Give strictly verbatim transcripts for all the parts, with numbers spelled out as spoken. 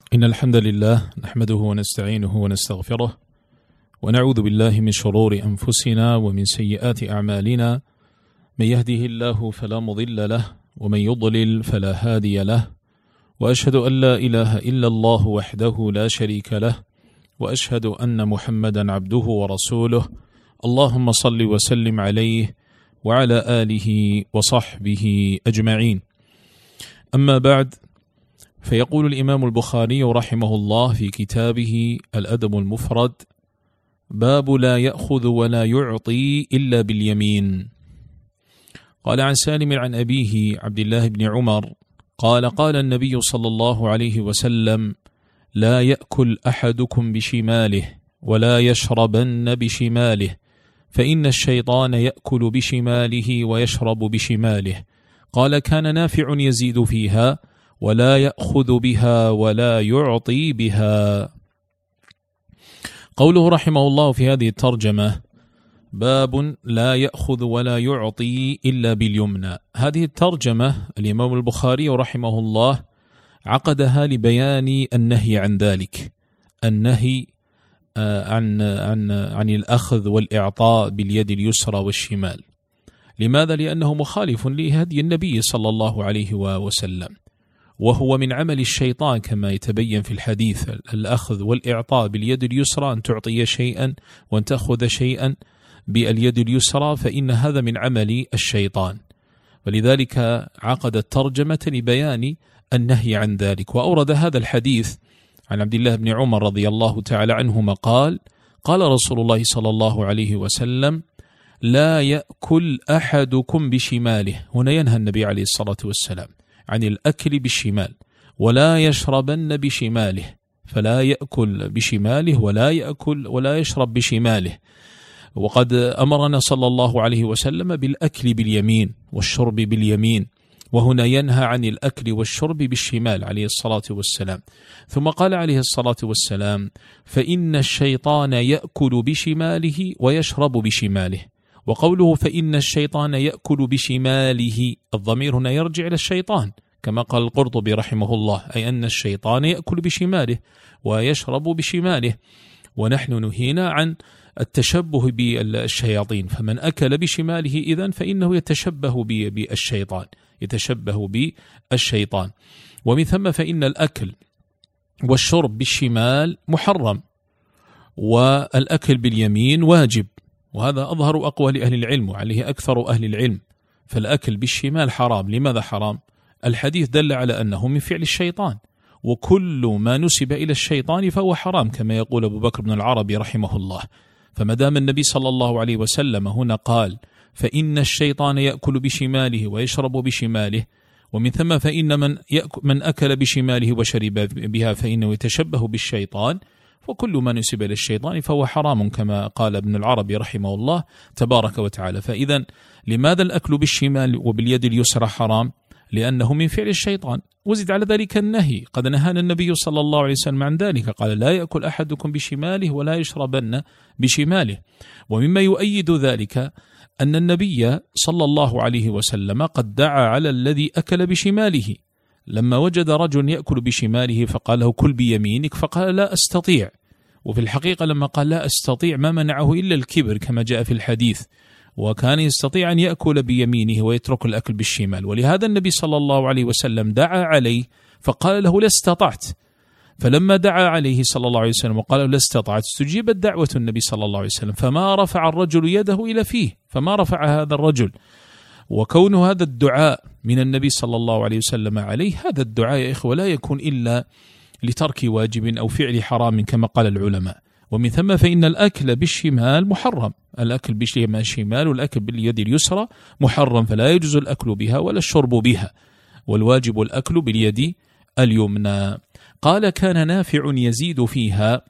إن الحمد لله نحمده ونستعينه ونستغفره ونعوذ بالله من شرور أنفسنا ومن سيئات أعمالنا. من يهده الله فلا مضل له ومن يضلل فلا هادي له، وأشهد أن لا إله إلا الله وحده لا شريك له، وأشهد أن محمدا عبده ورسوله. اللهم صل وسلم عليه وعلى آله وصحبه أجمعين. أما بعد، فيقول الإمام البخاري رحمه الله في كتابه الأدب المفرد: باب لا يأخذ ولا يعطي إلا باليمين. قال عن سالم عن أبيه عبد الله بن عمر قال: قال النبي صلى الله عليه وسلم: لا يأكل أحدكم بشماله ولا يشربن بشماله، فإن الشيطان يأكل بشماله ويشرب بشماله. قال: كان نافع يزيد فيها: ولا يأخذ بها ولا يعطي بها. قوله رحمه الله في هذه الترجمة: باب لا يأخذ ولا يعطي إلا باليمنى. هذه الترجمة الإمام البخاري رحمه الله عقدها لبيان النهي عن ذلك، النهي عن عن عن الأخذ والإعطاء باليد اليسرى والشمال. لماذا؟ لأنه مخالف لهدي النبي صلى الله عليه وسلم، وهو من عمل الشيطان كما يتبين في الحديث. الأخذ والإعطاء باليد اليسرى، أن تعطي شيئا وأن تأخذ شيئا باليد اليسرى، فإن هذا من عمل الشيطان، ولذلك عقد الترجمة لبيان النهي عن ذلك. وأورد هذا الحديث عن عبد الله بن عمر رضي الله تعالى عنهما قال: قال رسول الله صلى الله عليه وسلم: لا يأكل أحدكم بشماله. هنا ينهى النبي عليه الصلاة والسلام عن الأكل بالشمال. ولا يشربن بشماله، فلا يأكل بشماله ولا يأكل ولا يشرب بشماله. وقد أمرنا صلى الله عليه وسلم بالأكل باليمين والشرب باليمين، وهنا ينهى عن الأكل والشرب بالشمال عليه الصلاة والسلام. ثم قال عليه الصلاة والسلام: فإن الشيطان يأكل بشماله ويشرب بشماله. وقوله فإن الشيطان يأكل بشماله، الضمير هنا يرجع إلى الشيطان كما قال القرطبي رحمه الله، أي أن الشيطان يأكل بشماله ويشرب بشماله. ونحن نهينا عن التشبه بالشياطين، فمن أكل بشماله إذن فإنه يتشبه بالشيطان يتشبه بالشيطان. ومن ثم فإن الأكل والشرب بالشمال محرم، والأكل باليمين واجب، وهذا أظهر أقوال أهل العلم وعليه أكثر أهل العلم. فالأكل بالشمال حرام. لماذا حرام؟ الحديث دل على أنه من فعل الشيطان، وكل ما نسب إلى الشيطان فهو حرام كما يقول أبو بكر بن العربي رحمه الله. فما دام النبي صلى الله عليه وسلم هنا قال: فإن الشيطان يأكل بشماله ويشرب بشماله، ومن ثم فإن من, من أكل بشماله وشرب بها فإنه يتشبه بالشيطان، وكل ما نسب إلى الشيطان فهو حرام كما قال ابن العربي رحمه الله تبارك وتعالى. فإذا لماذا الأكل بالشمال وباليد اليسرى حرام؟ لأنه من فعل الشيطان. وزد على ذلك النهي، قد نهانا النبي صلى الله عليه وسلم عن ذلك، قال: لا يأكل أحدكم بشماله ولا يشربن بشماله. ومما يؤيد ذلك أن النبي صلى الله عليه وسلم قد دعا على الذي أكل بشماله، لما وجد رجل يأكل بشماله فقال له: كل بيمينك، فقال: لا أستطيع. وفي الحقيقة لما قال لا أستطيع ما منعه إلا الكبر كما جاء في الحديث، وكان يستطيع أن يأكل بيمينه ويترك الأكل بالشمال. ولهذا النبي صلى الله عليه وسلم دعا عليه فقال له: لا استطعت. فلما دعا عليه صلى الله عليه وسلم وقال له: لا استطعت، استجيبت دعوة النبي صلى الله عليه وسلم، فما رفع الرجل يده إلى فيه، فما رفع هذا الرجل. وكون هذا الدعاء من النبي صلى الله عليه وسلم عليه، هذا الدعاء يا إخوة لا يكون إلا لترك واجب أو فعل حرام كما قال العلماء. ومن ثم فإن الأكل بالشمال محرم، الأكل بالشمال والأكل باليد اليسرى محرم، فلا يجوز الأكل بها ولا الشرب بها، والواجب الأكل باليد اليمنى. قال: كان نافع يزيد فيها: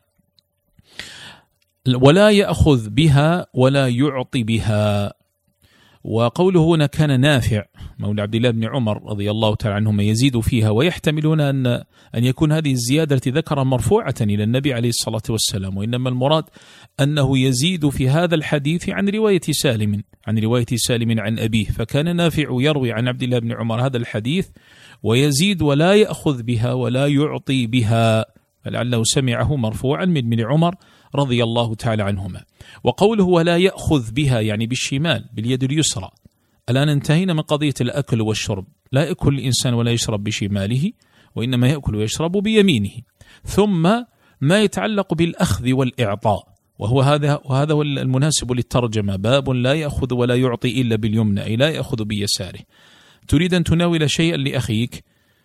ولا يأخذ بها ولا يعطي بها. وقوله هنا كان نافع مولى عبد الله بن عمر رضي الله تعالى عنهما يزيد فيها، ويحتملون أن أن يكون هذه الزيادة التي ذكرها مرفوعة إلى النبي عليه الصلاة والسلام، وإنما المراد أنه يزيد في هذا الحديث عن رواية سالم عن رواية سالم عن أبيه. فكان نافع يروي عن عبد الله بن عمر هذا الحديث ويزيد ولا يأخذ بها ولا يعطي بها، فلعله سمعه مرفوعا من ابن عمر رضي الله تعالى عنهما. وقوله ولا يأخذ بها يعني بالشمال باليد اليسرى. الآن انتهينا من قضية الأكل والشرب، لا يأكل الإنسان ولا يشرب بشماله، وإنما يأكل ويشرب بيمينه. ثم ما يتعلق بالأخذ والإعطاء، وهو هذا وهذا هو المناسب للترجمة، باب لا يأخذ ولا يعطي إلا باليمنى، أي لا يأخذ بيساره. تريد أن تناول شيئا لأخيك،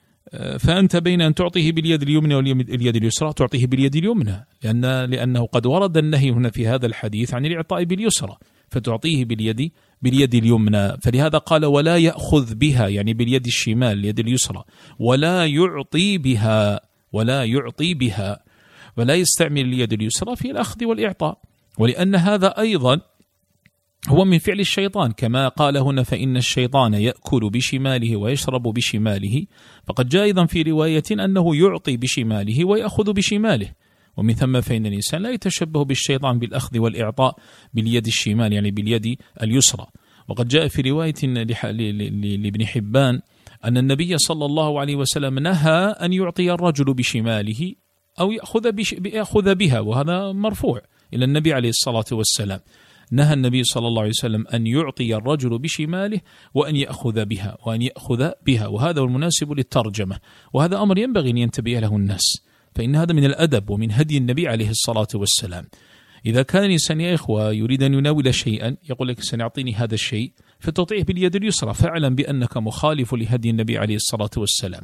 فأنت بين أن تعطيه باليد اليمنى واليد اليسرى تعطيه باليد اليمنى، لأن لأنه قد ورد النهي هنا في هذا الحديث عن الإعطاء باليسرى، فتعطيه باليد باليد اليمنى. فلهذا قال ولا يأخذ بها يعني باليد الشمال اليد اليسرى، ولا يعطي بها ولا يعطي بها ولا يستعمل اليد اليسرى في الأخذ والإعطاء، ولأن هذا أيضا هو من فعل الشيطان، كما قال هنا فإن الشيطان يأكل بشماله ويشرب بشماله، فقد جاء أيضا في رواية أنه يعطي بشماله ويأخذ بشماله، ومن ثم فإن الإنسان لا يتشبه بالشيطان بالأخذ والإعطاء باليد الشمال يعني باليد اليسرى. وقد جاء في رواية لابن حبان أن النبي صلى الله عليه وسلم نهى أن يعطي الرجل بشماله أو يأخذ, بش... يأخذ بها، وهذا مرفوع إلى النبي عليه الصلاة والسلام. نهى النبي صلى الله عليه وسلم أن يعطي الرجل بشماله وأن يأخذ بها وأن يأخذ بها، وهذا هو المناسب للترجمة، وهذا أمر ينبغي أن ينتبه له الناس، فإن هذا من الأدب ومن هدي النبي عليه الصلاة والسلام. إذا كان الإنسان يا إخوة يريد أن يناول شيئا يقول لك سنعطيني هذا الشيء فتعطيه باليد اليسرى، فاعلم بأنك مخالف لهدي النبي عليه الصلاة والسلام،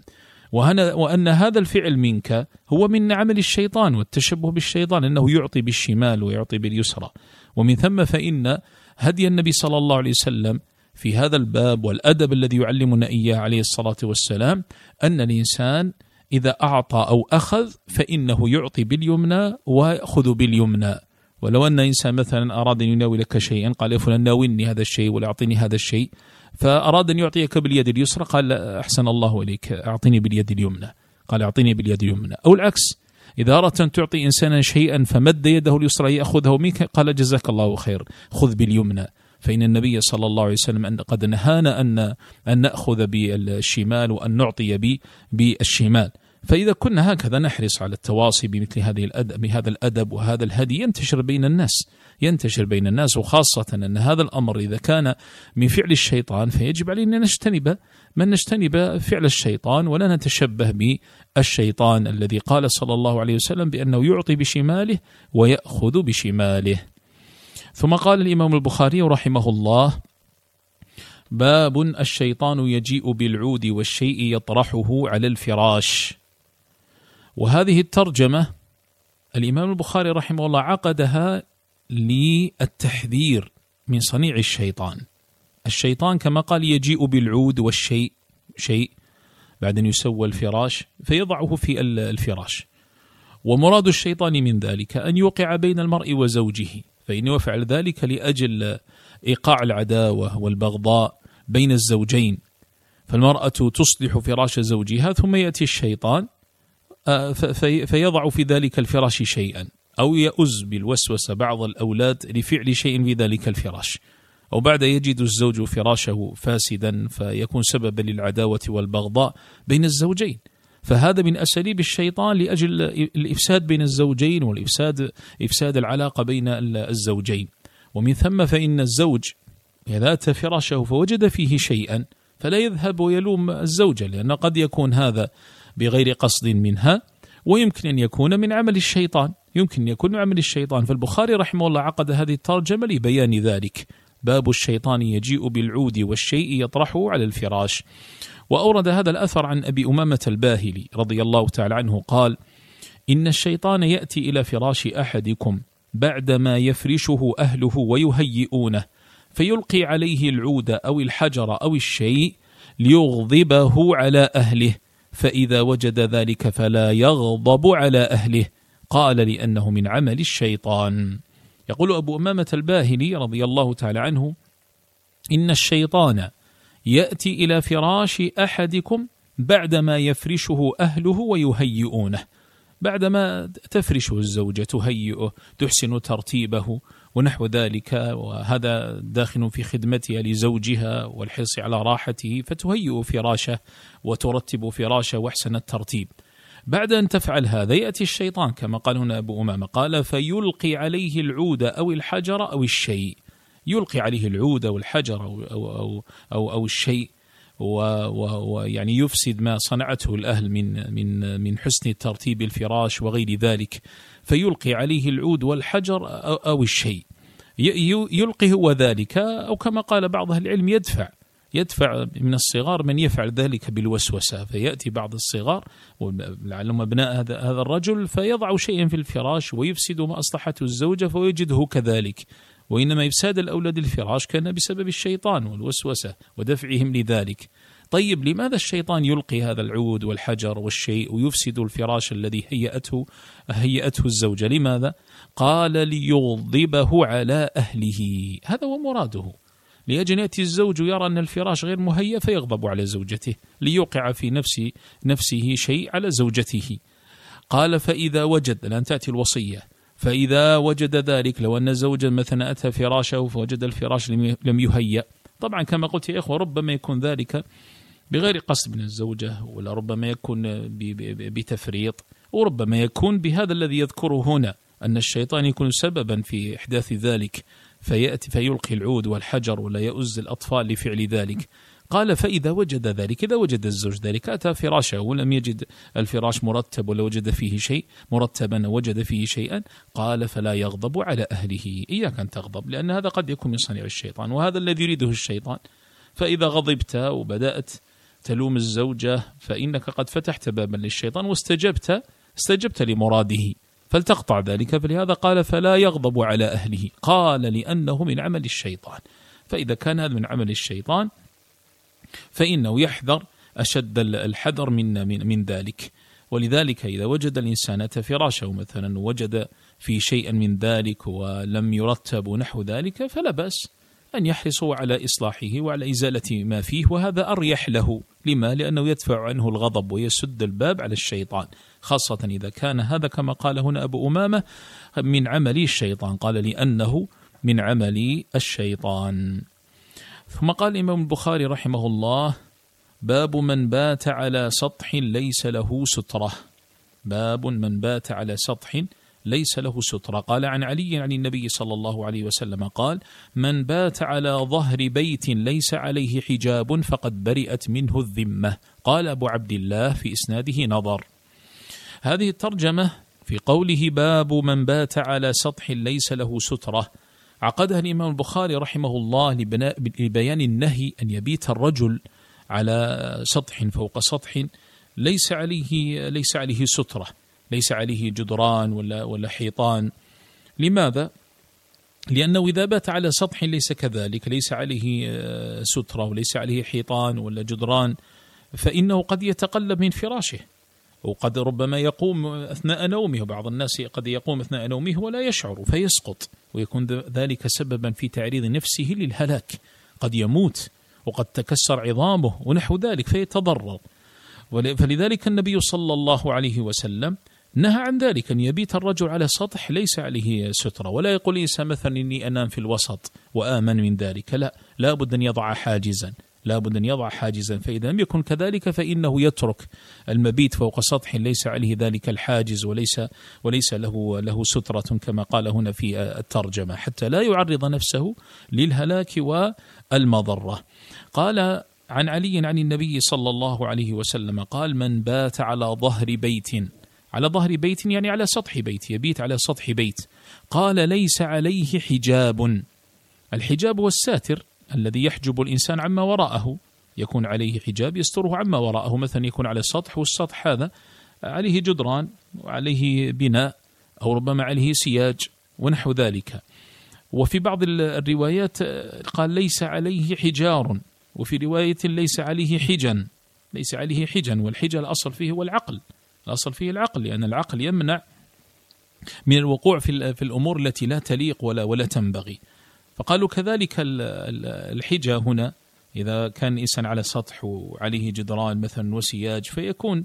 وأن هذا الفعل منك هو من عمل الشيطان والتشبه بالشيطان، أنه يعطي بالشمال ويعطي باليسرى. ومن ثم فإن هدي النبي صلى الله عليه وسلم في هذا الباب والأدب الذي يعلمنا إياه عليه الصلاة والسلام أن الإنسان إذا أعطى أو أخذ فإنه يعطي باليمنى ويأخذ باليمنى. ولو أن إنسان مثلا أراد أن يناولك شيئا قال يا فلان ناولني هذا الشيء ولا أعطيني هذا الشيء، فأراد أن يعطيك باليد اليسرى قال أحسن الله إليك أعطيني باليد اليمنى، قال أعطيني باليد اليمنى. أو العكس، إذا أردت أن تعطي إنسانا شيئا فمد يده اليسرى يأخذه منك قال جزاك الله خير خذ باليمنى، فإن النبي صلى الله عليه وسلم أن قد نهانا أن أن نأخذ بالشمال وأن نعطي بالشمال. فإذا كنا هكذا نحرص على التواصي بمثل هذه الأدب بهذا الأدب وهذا الهدي ينتشر بين الناس ينتشر بين الناس وخاصة أن هذا الأمر إذا كان من فعل الشيطان فيجب علينا أن نجتنب من نجتنب فعل الشيطان ولا نتشبه بالشيطان الذي قال صلى الله عليه وسلم بأنه يعطي بشماله ويأخذ بشماله. ثم قال الإمام البخاري رحمه الله: باب الشيطان يجيء بالعود والشيء يطرحه على الفراش. وهذه الترجمة الإمام البخاري رحمه الله عقدها للتحذير من صنيع الشيطان. الشيطان كما قال يجيء بالعود والشيء شيء بعد أن يسوى الفراش فيضعه في الفراش، ومراد الشيطان من ذلك أن يوقع بين المرء وزوجه، فإنه يفعل ذلك لأجل إيقاع العداوة والبغضاء بين الزوجين، فالمرأة تصلح فراش زوجها ثم يأتي الشيطان فيضع في ذلك الفراش شيئا، أو يؤز بالوسوسة بعض الأولاد لفعل شيء في ذلك الفراش، أو بعد يجد الزوج فراشه فاسدا فيكون سببا للعداوة والبغضاء بين الزوجين. فهذا من أساليب الشيطان لأجل الإفساد بين الزوجين والإفساد إفساد العلاقة بين الزوجين. ومن ثم فإن الزوج إذا أتى فراشه فوجد فيه شيئا فلا يذهب ويلوم الزوجة، لأن قد يكون هذا بغير قصد منها، ويمكن أن يكون من عمل الشيطان يمكن أن يكون من عمل الشيطان. فالبخاري رحمه الله عقد هذه الترجمة لبيان ذلك: باب الشيطان يجيء بالعود والشيء يطرحه على الفراش. وأورد هذا الأثر عن أبي أمامة الباهلي رضي الله تعالى عنه قال: إن الشيطان يأتي إلى فراش أحدكم بعدما يفرشه أهله ويهيئونه فيلقي عليه العود أو الحجر أو الشيء ليغضبه على أهله، فإذا وجد ذلك فلا يغضب على أهله، قال لأنه من عمل الشيطان. يقول أبو أمامة الباهلي رضي الله تعالى عنه: إن الشيطان يأتي إلى فراش أحدكم بعدما يفرشه أهله ويهيئونه، بعدما تفرشه الزوجة، تهيئه، تحسن ترتيبه ونحو ذلك، وهذا داخل في خدمتها لزوجها والحرص على راحته، فتهيئ فراشه وترتب فراشه واحسن الترتيب. بعد أن تفعل هذا يأتي الشيطان كما قال هنا أبو أمامة، قال فيلقي عليه العود أو الحجر أو الشيء، يلقي عليه العود أو الحجر أو, أو, أو, أو, أو الشيء، ويعني يفسد ما صنعته الأهل من من من حسن ترتيب الفراش وغير ذلك، فيلقي عليه العود والحجر أو, أو الشيء، يلقي هو ذلك، أو كما قال بعض أهل العلم يدفع يدفع من الصغار من يفعل ذلك بالوسوسة، فيأتي بعض الصغار ولعلهم أبناء هذا هذا الرجل فيضع شيئا في الفراش ويفسد ما أصلحته الزوجة فويجده كذلك، وإنما إفساد الأولاد الفراش كان بسبب الشيطان والوسوسة ودفعهم لذلك. طيب لماذا الشيطان يلقي هذا العود والحجر والشيء ويفسد الفراش الذي هيأته هيأته الزوجة؟ لماذا؟ قال ليغضبه على أهله، هذا هو مراده، لأجل يأتي الزوج يرى أن الفراش غير مهيأ فيغضب على زوجته، ليوقع في نفس نفسه شيء على زوجته. قال فإذا وجد، الآن تأتي الوصية، فإذا وجد ذلك، لو أن زوجا مثلا أتى فراشه فوجد الفراش لم يهيأ، طبعا كما قلت يا إخوة ربما يكون ذلك بغير قصد من الزوجة، ولا ربما يكون بتفريط، وربما يكون بهذا الذي يذكره هنا أن الشيطان يكون سببا في إحداث ذلك، فيأتي فيلقي العود والحجر ولا يؤز الأطفال لفعل ذلك. قال فإذا وجد ذلك، إذا وجد الزوج ذلك، أتى فراشه ولم يجد الفراش مرتب ولا وجد فيه شيء مرتبا وجد فيه شيئا، قال فلا يغضب على أهله، إياك أن تغضب، لأن هذا قد يكون من صنيع الشيطان وهذا الذي يريده الشيطان. فإذا غضبت وبدأت تلوم الزوجة فإنك قد فتحت بابا للشيطان واستجبت استجبت لمراده، فلتقطع ذلك. فلهذا قال فلا يغضب على أهله، قال لأنه من عمل الشيطان، فإذا كان هذا من عمل الشيطان فإنه يحذر أشد الحذر من, من, من ذلك. ولذلك إذا وجد الإنسان فراشه مثلا وجد في شيء من ذلك ولم يرتب نحو ذلك، فلا بأس أن يحرصوا على إصلاحه وعلى إزالة ما فيه، وهذا أريح له. لما؟ لأنه يدفع عنه الغضب ويسد الباب على الشيطان، خاصة إذا كان هذا كما قال هنا أبو أمامة من عمل الشيطان، قال لأنه من عمل الشيطان. ثم قال الإمام البخاري رحمه الله: باب من بات على سطح ليس له سترة. باب من بات على سطح ليس له سترة. قال عن علي عن النبي صلى الله عليه وسلم قال: من بات على ظهر بيت ليس عليه حجاب فقد برئت منه الذمة. قال أبو عبد الله في إسناده نظر. هذه الترجمة في قوله باب من بات على سطح ليس له سترة عقدها الإمام البخاري رحمه الله لبيان النهي أن يبيت الرجل على سطح فوق سطح ليس عليه ليس عليه سترة، ليس عليه جدران ولا ولا حيطان. لماذا؟ لأنه إذا بات على سطح ليس كذلك، ليس عليه سترة وليس عليه حيطان ولا جدران، فإنه قد يتقلب من فراشه، وقد ربما يقوم أثناء نومه، وبعض الناس قد يقوم أثناء نومه ولا يشعر فيسقط، ويكون ذلك سببا في تعريض نفسه للهلاك، قد يموت وقد تكسر عظامه ونحو ذلك فيتضرر. فلذلك النبي صلى الله عليه وسلم نهى عن ذلك، أن يبيت الرجل على سطح ليس عليه سترة، ولا يقول إنسان مثلا إني أنام في الوسط وآمن من ذلك، لا، لا بد أن يضع حاجزا، لا بد أن يضع حاجزا، فإذا لم يكن كذلك فإنه يترك المبيت فوق سطح ليس عليه ذلك الحاجز وليس وليس له له سترة كما قال هنا في الترجمة، حتى لا يعرض نفسه للهلاك والمضرة. قال عن علي عن النبي صلى الله عليه وسلم قال: من بات على ظهر بيت، على ظهر بيت يعني على سطح بيت، يبيت على سطح بيت، قال ليس عليه حجاب. الحجاب هو الساتر الذي يحجب الإنسان عما وراءه، يكون عليه حجاب يستره عما وراءه، مثلا يكون على السطح والسطح هذا عليه جدران وعليه بناء أو ربما عليه سياج ونحو ذلك. وفي بعض الروايات قال ليس عليه حجار، وفي رواية ليس عليه حجن، ليس عليه حجن، والحجن الأصل فيه هو العقل، الأصل فيه العقل، لأن العقل يمنع من الوقوع في في الأمور التي لا تليق ولا ولا تنبغي. فقالوا كذلك الحجة هنا إذا كان إنسان على سطح وعليه جدران مثلا وسياج، فيكون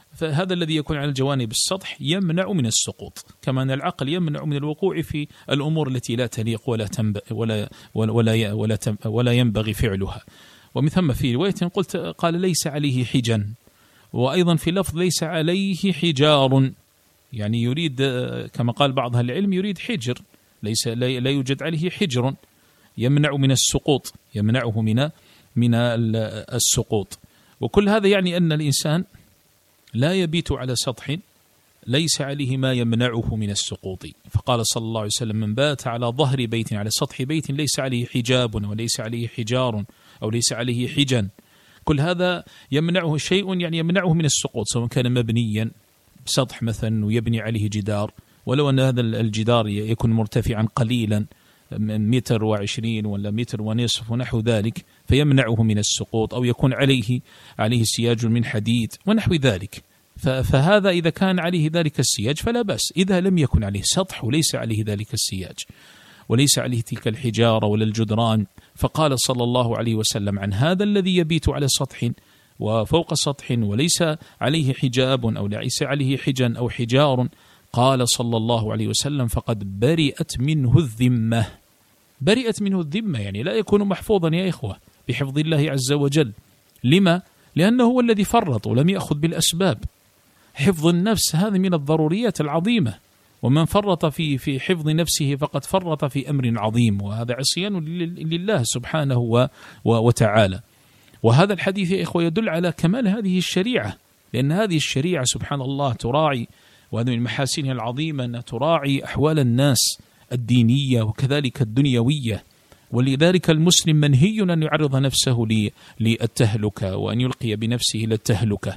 فهذا الذي يكون على الجوانب السطح يمنع من السقوط، كما أن العقل يمنع من الوقوع في الأمور التي لا تليق ولا ولا ولا ولا, ولا ينبغي فعلها. ومن ثم في رواية قلت قال ليس عليه حجن، وأيضا في لفظ ليس عليه حجار، يعني يريد كما قال بعض أهل العلم يريد حجر، ليس لا يوجد عليه حجر يمنع من السقوط، يمنعه من من السقوط. وكل هذا يعني أن الإنسان لا يبيت على سطح ليس عليه ما يمنعه من السقوط. فقال صلى الله عليه وسلم من بات على ظهر بيت على سطح بيت ليس عليه حجاب وليس عليه حجار أو ليس عليه حجن، كل هذا يمنعه شيء يعني يمنعه من السقوط، سواء كان مبنيا بسطح مثلا ويبني عليه جدار، ولو أن هذا الجدار يكون مرتفعا قليلا من متر وعشرين ولا متر ونصف ونحو ذلك فيمنعه من السقوط، أو يكون عليه عليه سياج من حديد ونحو ذلك، فهذا إذا كان عليه ذلك السياج فلا بأس. إذا لم يكن عليه سطح وليس عليه ذلك السياج وليس عليه تلك الحجارة ولا الجدران، فقال صلى الله عليه وسلم عن هذا الذي يبيت على سطح وفوق سطح وليس عليه حجاب أو ليس عليه حجن أو حجار، قال صلى الله عليه وسلم فقد برئت منه الذمة. برئت منه الذمة يعني لا يكون محفوظا يا إخوة بحفظ الله عز وجل. لما؟ لأنه هو الذي فرط ولم يأخذ بالأسباب. حفظ النفس هذا من الضروريات العظيمة، ومن فرط في في حفظ نفسه فقد فرط في أمر عظيم، وهذا عصيان لله سبحانه وتعالى. وهذا الحديث يا إخوة يدل على كمال هذه الشريعة، لأن هذه الشريعة سبحان الله تراعي، وهذا من محاسنها العظيمة أن تراعي أحوال الناس الدينية وكذلك الدنيوية. ولذلك المسلم منهي أن يعرض نفسه للتهلكة وأن يلقي بنفسه للتهلكة.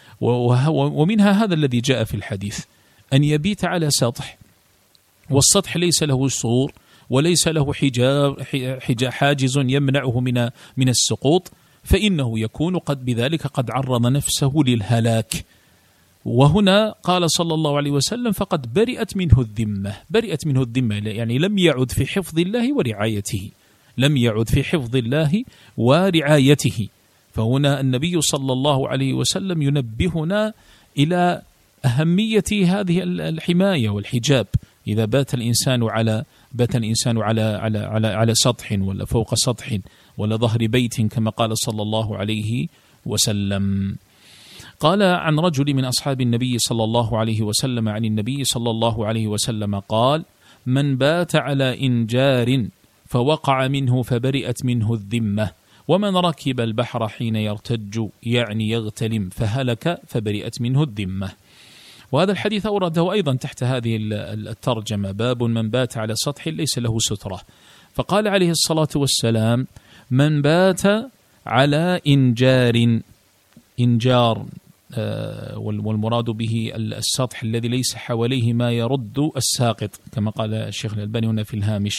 ومنها هذا الذي جاء في الحديث أن يبيت على سطح، والسطح ليس له سور وليس له حجاب حاجز يمنعه من من السقوط، فإنه يكون قد بذلك قد عرض نفسه للهلاك. وهنا قال صلى الله عليه وسلم فقد برئت منه الذمة. برئت منه الذمة يعني لم يعد في حفظ الله ورعايته، لم يعد في حفظ الله ورعايته. فهنا النبي صلى الله عليه وسلم ينبهنا إلى أهمية هذه الحماية والحجاب. إذا بات الإنسان على بات الإنسان على على على على سطح ولا فوق سطح ولا ظهر بيت كما قال صلى الله عليه وسلم. قال عن رجل من أصحاب النبي صلى الله عليه وسلم عن النبي صلى الله عليه وسلم قال: من بات على إنجار فوقع منه فبرئت منه الذمة، ومن ركب البحر حين يرتج يعني يغتلم فهلك فبرئت منه الذمة. وهذا الحديث أورده أيضا تحت هذه الترجمة: باب من بات على سطح ليس له سترة. فقال عليه الصلاة والسلام: من بات على إنجار، إنجار والمراد به السطح الذي ليس حواليه ما يرد الساقط، كما قال الشيخ الألباني هنا في الهامش.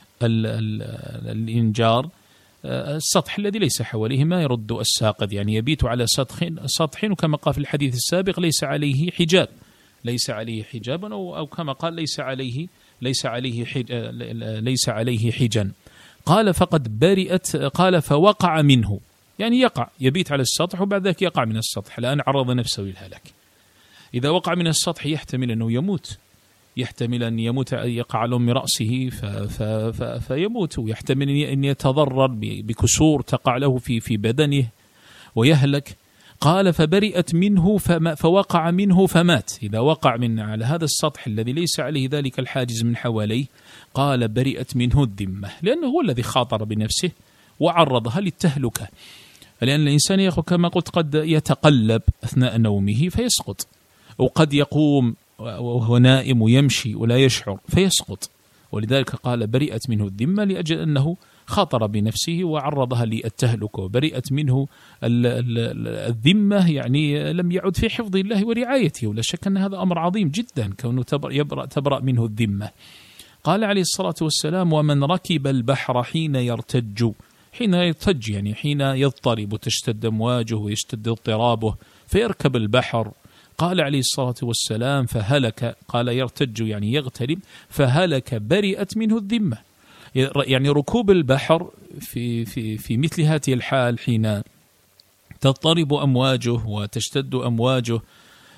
الإنجار السطح الذي ليس حواليه ما يرد الساقط، يعني يبيت على سطح سطح وكما قال في الحديث السابق ليس عليه حجاب، ليس عليه حجاب أو, أو كما قال ليس عليه ليس عليه حج ليس عليه حجن. قال فقد برئت، قال فوقع منه، يعني يقع، يبيت على السطح وبعد ذلك يقع من السطح لأن عرض نفسه للهلاك. إذا وقع من السطح يحتمل أنه يموت، يحتمل أن يموت يقع على أم رأسه ف ف ف فيموت، ويحتمل أن يتضرر بكسور تقع له في في بدنه ويهلك. قال فبرئت منه فما فوقع منه فمات. إذا وقع من على هذا السطح الذي ليس عليه ذلك الحاجز من حواليه، قال برئت منه الذمة، لأنه هو الذي خاطر بنفسه وعرضها للتهلكة. لأن الإنسان يا أخو كما قلت قد يتقلب أثناء نومه فيسقط، وقد يقوم وهو نائم ويمشي ولا يشعر فيسقط. ولذلك قال برئت منه الذمة لأجل أنه خاطر بنفسه وعرضها للتهلكة. وبرئت منه الذمة يعني لم يعد في حفظ الله ورعايته، ولا شك أن هذا أمر عظيم جدا كونه يبرأ تبرأ منه الذمة. قال عليه الصلاة والسلام: ومن ركب البحر حين يرتج، حين يرتج يعني حين يضطرب وتشتد أمواجه ويشتد اضطرابه فيركب البحر. قال عليه الصلاة والسلام: فهلك، قال يرتج يعني يغترب، فهلك برئت منه الذمة. يعني ركوب البحر في في في مثل هذه الحال حين تضطرب أمواجه وتشتد أمواجه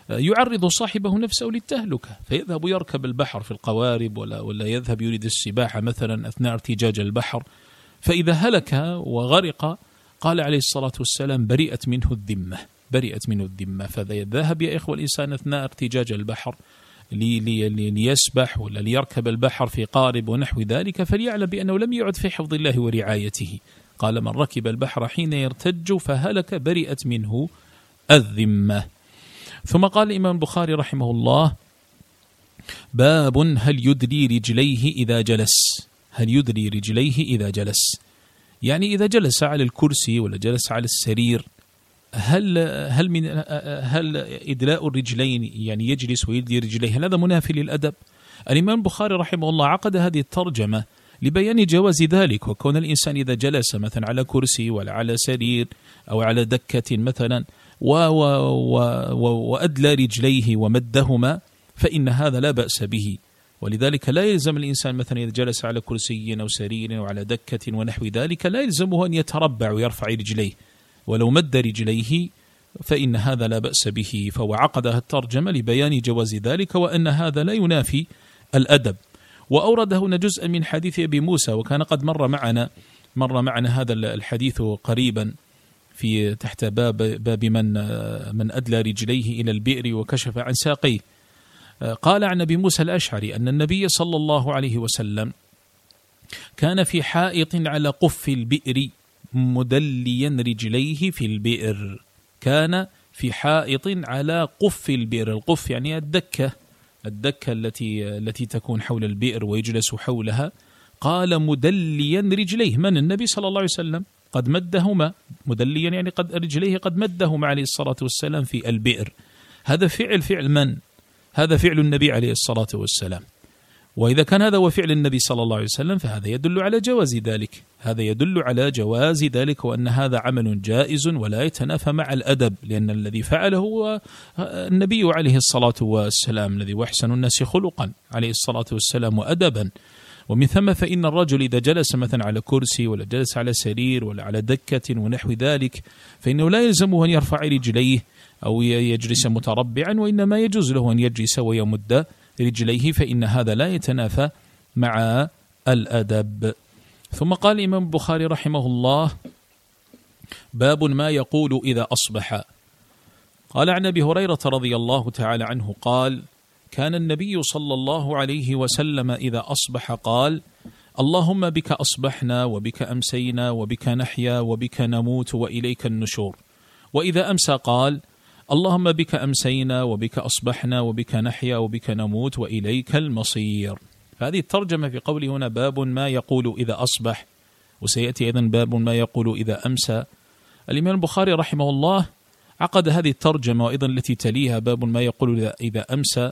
يعرض صاحبه نفسه للتهلكة، فيذهب يركب البحر في القوارب، ولا, ولا يذهب يريد السباحة مثلا أثناء ارتجاج البحر، فإذا هلك وغرق قال عليه الصلاة والسلام برئت منه الذمة، برئت منه الذمة. فإذا يذهب يا إخوة الإنسان أثناء ارتجاج البحر لي لي ليسبح ولا ليركب البحر في قارب ونحو ذلك، فليعلم بأنه لم يعد في حفظ الله ورعايته. قال من ركب البحر حين يرتج فهلك برئت منه الذمة. ثم قال الإمام البخاري رحمه الله باب هل يدري رجليه إذا جلس، هل يدري رجليه إذا جلس، يعني إذا جلس على الكرسي ولا جلس على السرير، هل هل من هل إدلاء الرجلين يعني يجلس ويدلي رجليه، هل هذا منافي للأدب؟ الإمام البخاري رحمه الله عقد هذه الترجمة لبيان جواز ذلك، وكون الإنسان إذا جلس مثلا على كرسي ولا على سرير أو على دكة مثلا و و و وأدلى رجليه ومدهما فإن هذا لا بأس به. ولذلك لا يلزم الإنسان مثلا إذا جلس على كرسي أو سرير أو على دكة ونحو ذلك لا يلزمه أن يتربع ويرفع رجليه، ولو مد رجليه فإن هذا لا بأس به. فهو عقدها الترجمة لبيان جواز ذلك وأن هذا لا ينافي الأدب. وأورده هنا جزءا من حديث أبي موسى، وكان قد مر معنا مر معنا هذا الحديث قريبا في تحت باب باب من من أدلى رجليه إلى البئر وكشف عن ساقيه. قال عن أبي موسى الأشعري أن النبي صلى الله عليه وسلم كان في حائط على قف البئر مدليا رجليه في البئر، كان في حائط على قف البئر، القف يعني الدكة، الدكة التي التي تكون حول البئر ويجلس حولها. قال مدليا رجليه، من النبي صلى الله عليه وسلم قد مدهما، مدليا يعني قد رجليه قد مدهما عليه الصلاة والسلام في البئر. هذا فعل فعل من؟ هذا فعل النبي عليه الصلاة والسلام. وإذا كان هذا هو فعل النبي صلى الله عليه وسلم فهذا يدل على جواز ذلك، هذا يدل على جواز ذلك وأن هذا عمل جائز ولا يتنافى مع الأدب، لأن الذي فعله هو النبي عليه الصلاة والسلام الذي وأحسن الناس خلقا عليه الصلاة والسلام وأدبا. ومن ثم فإن الرجل إذا جلس مثلا على كرسي ولا جلس على سرير ولا على دكة ونحو ذلك فإنه لا يلزمه أن يرفع رجليه أو يجلس متربعا، وإنما يجوز له أن يجلس ويمد رجليه، فإن هذا لا يتنافى مع الأدب. ثم قال الإمام البخاري رحمه الله باب ما يقول إذا أصبح. قال عن أبي هريرة رضي الله تعالى عنه قال كان النبي صلى الله عليه وسلم إذا أصبح قال اللهم بك أصبحنا وبك أمسينا وبك نحيا وبك نموت وإليك النشور. وإذا أمسى قال اللهم بك أمسينا وبك أصبحنا وبك نحيا وبك نموت وإليك المصير. فهذه الترجمة في قوله هنا باب ما يقول إذا أصبح، وسيأتي أيضا باب ما يقول إذا أمسى. الإمام البخاري رحمه الله عقد هذه الترجمة وأيضا التي تليها باب ما يقول إذا أمسى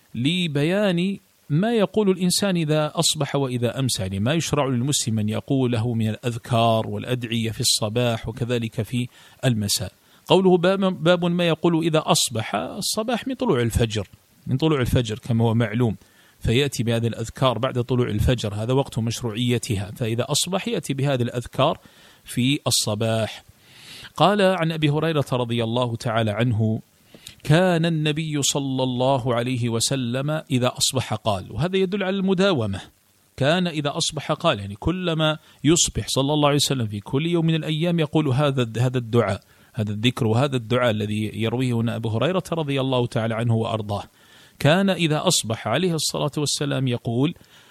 لبيان ما يقول الإنسان إذا أصبح وإذا أمسى، يعني ما يشرع للمسلم أن يقول له من الأذكار والأدعية في الصباح وكذلك في المساء. قوله باب ما يقول إذا أصبح، الصباح من طلوع الفجر، من طلوع الفجر كما هو معلوم، فيأتي بهذه الأذكار بعد طلوع الفجر، هذا وقت مشروعيتها، فإذا أصبح يأتي بهذه الأذكار في الصباح. قال عن أبي هريرة رضي الله تعالى عنه كان النبي صلى الله عليه وسلم إذا أصبح قال، وهذا يدل على المداومة، كان إذا أصبح قال، يعني كلما يصبح صلى الله عليه وسلم في كل يوم من الأيام يقول هذا هذا الدعاء، هذا الذكر وهذا الدعاء الذي يرويه هنا أبو هريرة رضي الله تعالى عنه وأرضاه. كان إذا أصبح عليه الصلاة والسلام يقول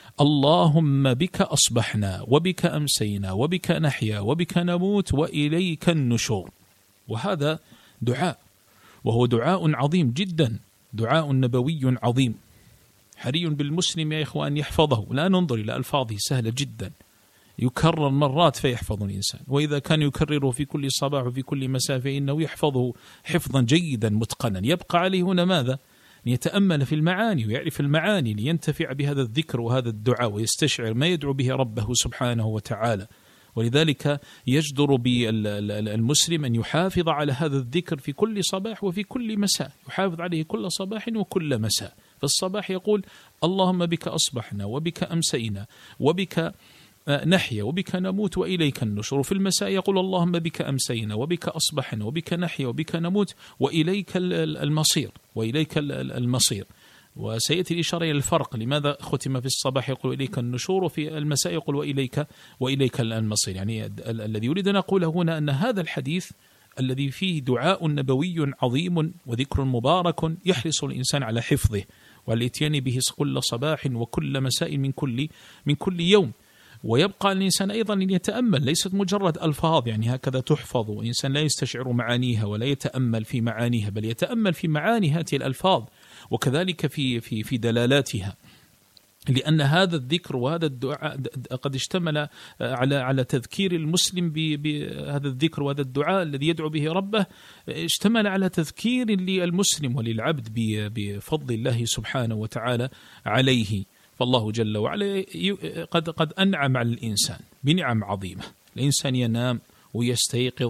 اللهم بك أصبحنا وبك أمسينا وبك نحيا وبك نموت وإليك النشور. وهذا دعاء، وهو دعاء عظيم جدا، دعاء نبوي عظيم، حري بالمسلم يا إخوان يحفظه. لا ننظر إلى ألفاظه، سهلة جدا، يكرر مرات فيحفظ الإنسان، وإذا كان يكرره في كل صباح وفي كل مساء فإنه يحفظه حفظا جيدا متقنا. يبقى عليه هنا ماذا؟ يتأمل في المعاني ويعرف المعاني لينتفع بهذا الذكر وهذا الدعاء ويستشعر ما يدعو به ربه سبحانه وتعالى. ولذلك يجدر بالمسلم أن يحافظ على هذا الذكر في كل صباح وفي كل مساء، يحافظ عليه كل صباح وكل مساء. في الصباح يقول اللهم بك أصبحنا وبك أمسينا وبك نحيا وبك نموت وإليك النشور. وفي المساء يقول اللهم بك أمسينا وبك أصبحنا وبك نحيا وبك نموت وإليك المصير وإليك المصير. وسيأتي الإشارة إلى الفرق، لماذا ختم في الصباح يقول إليك النشور وفي المساء يقول وإليك وإليك المصير. يعني الذي يريد أن أقوله هنا أن هذا الحديث الذي فيه دعاء نبوي عظيم وذكر مبارك يحرص الإنسان على حفظه والاتيان به كل صباح وكل مساء من كل من كل يوم. ويبقى الإنسان أيضا أن يتأمل، ليست مجرد ألفاظ يعني هكذا تحفظ وإنسان لا يستشعر معانيها ولا يتأمل في معانيها، بل يتأمل في معاني هذه الألفاظ وكذلك في في في دلالاتها، لأن هذا الذكر وهذا الدعاء قد اشتمل على على تذكير المسلم بهذا الذكر وهذا الدعاء الذي يدعو به ربه، اشتمل على تذكير للمسلم وللعبد بفضل الله سبحانه وتعالى عليه. فالله جل وعلا قد قد أنعم على الإنسان بنعم عظيمة. الإنسان ينام ويستيقظ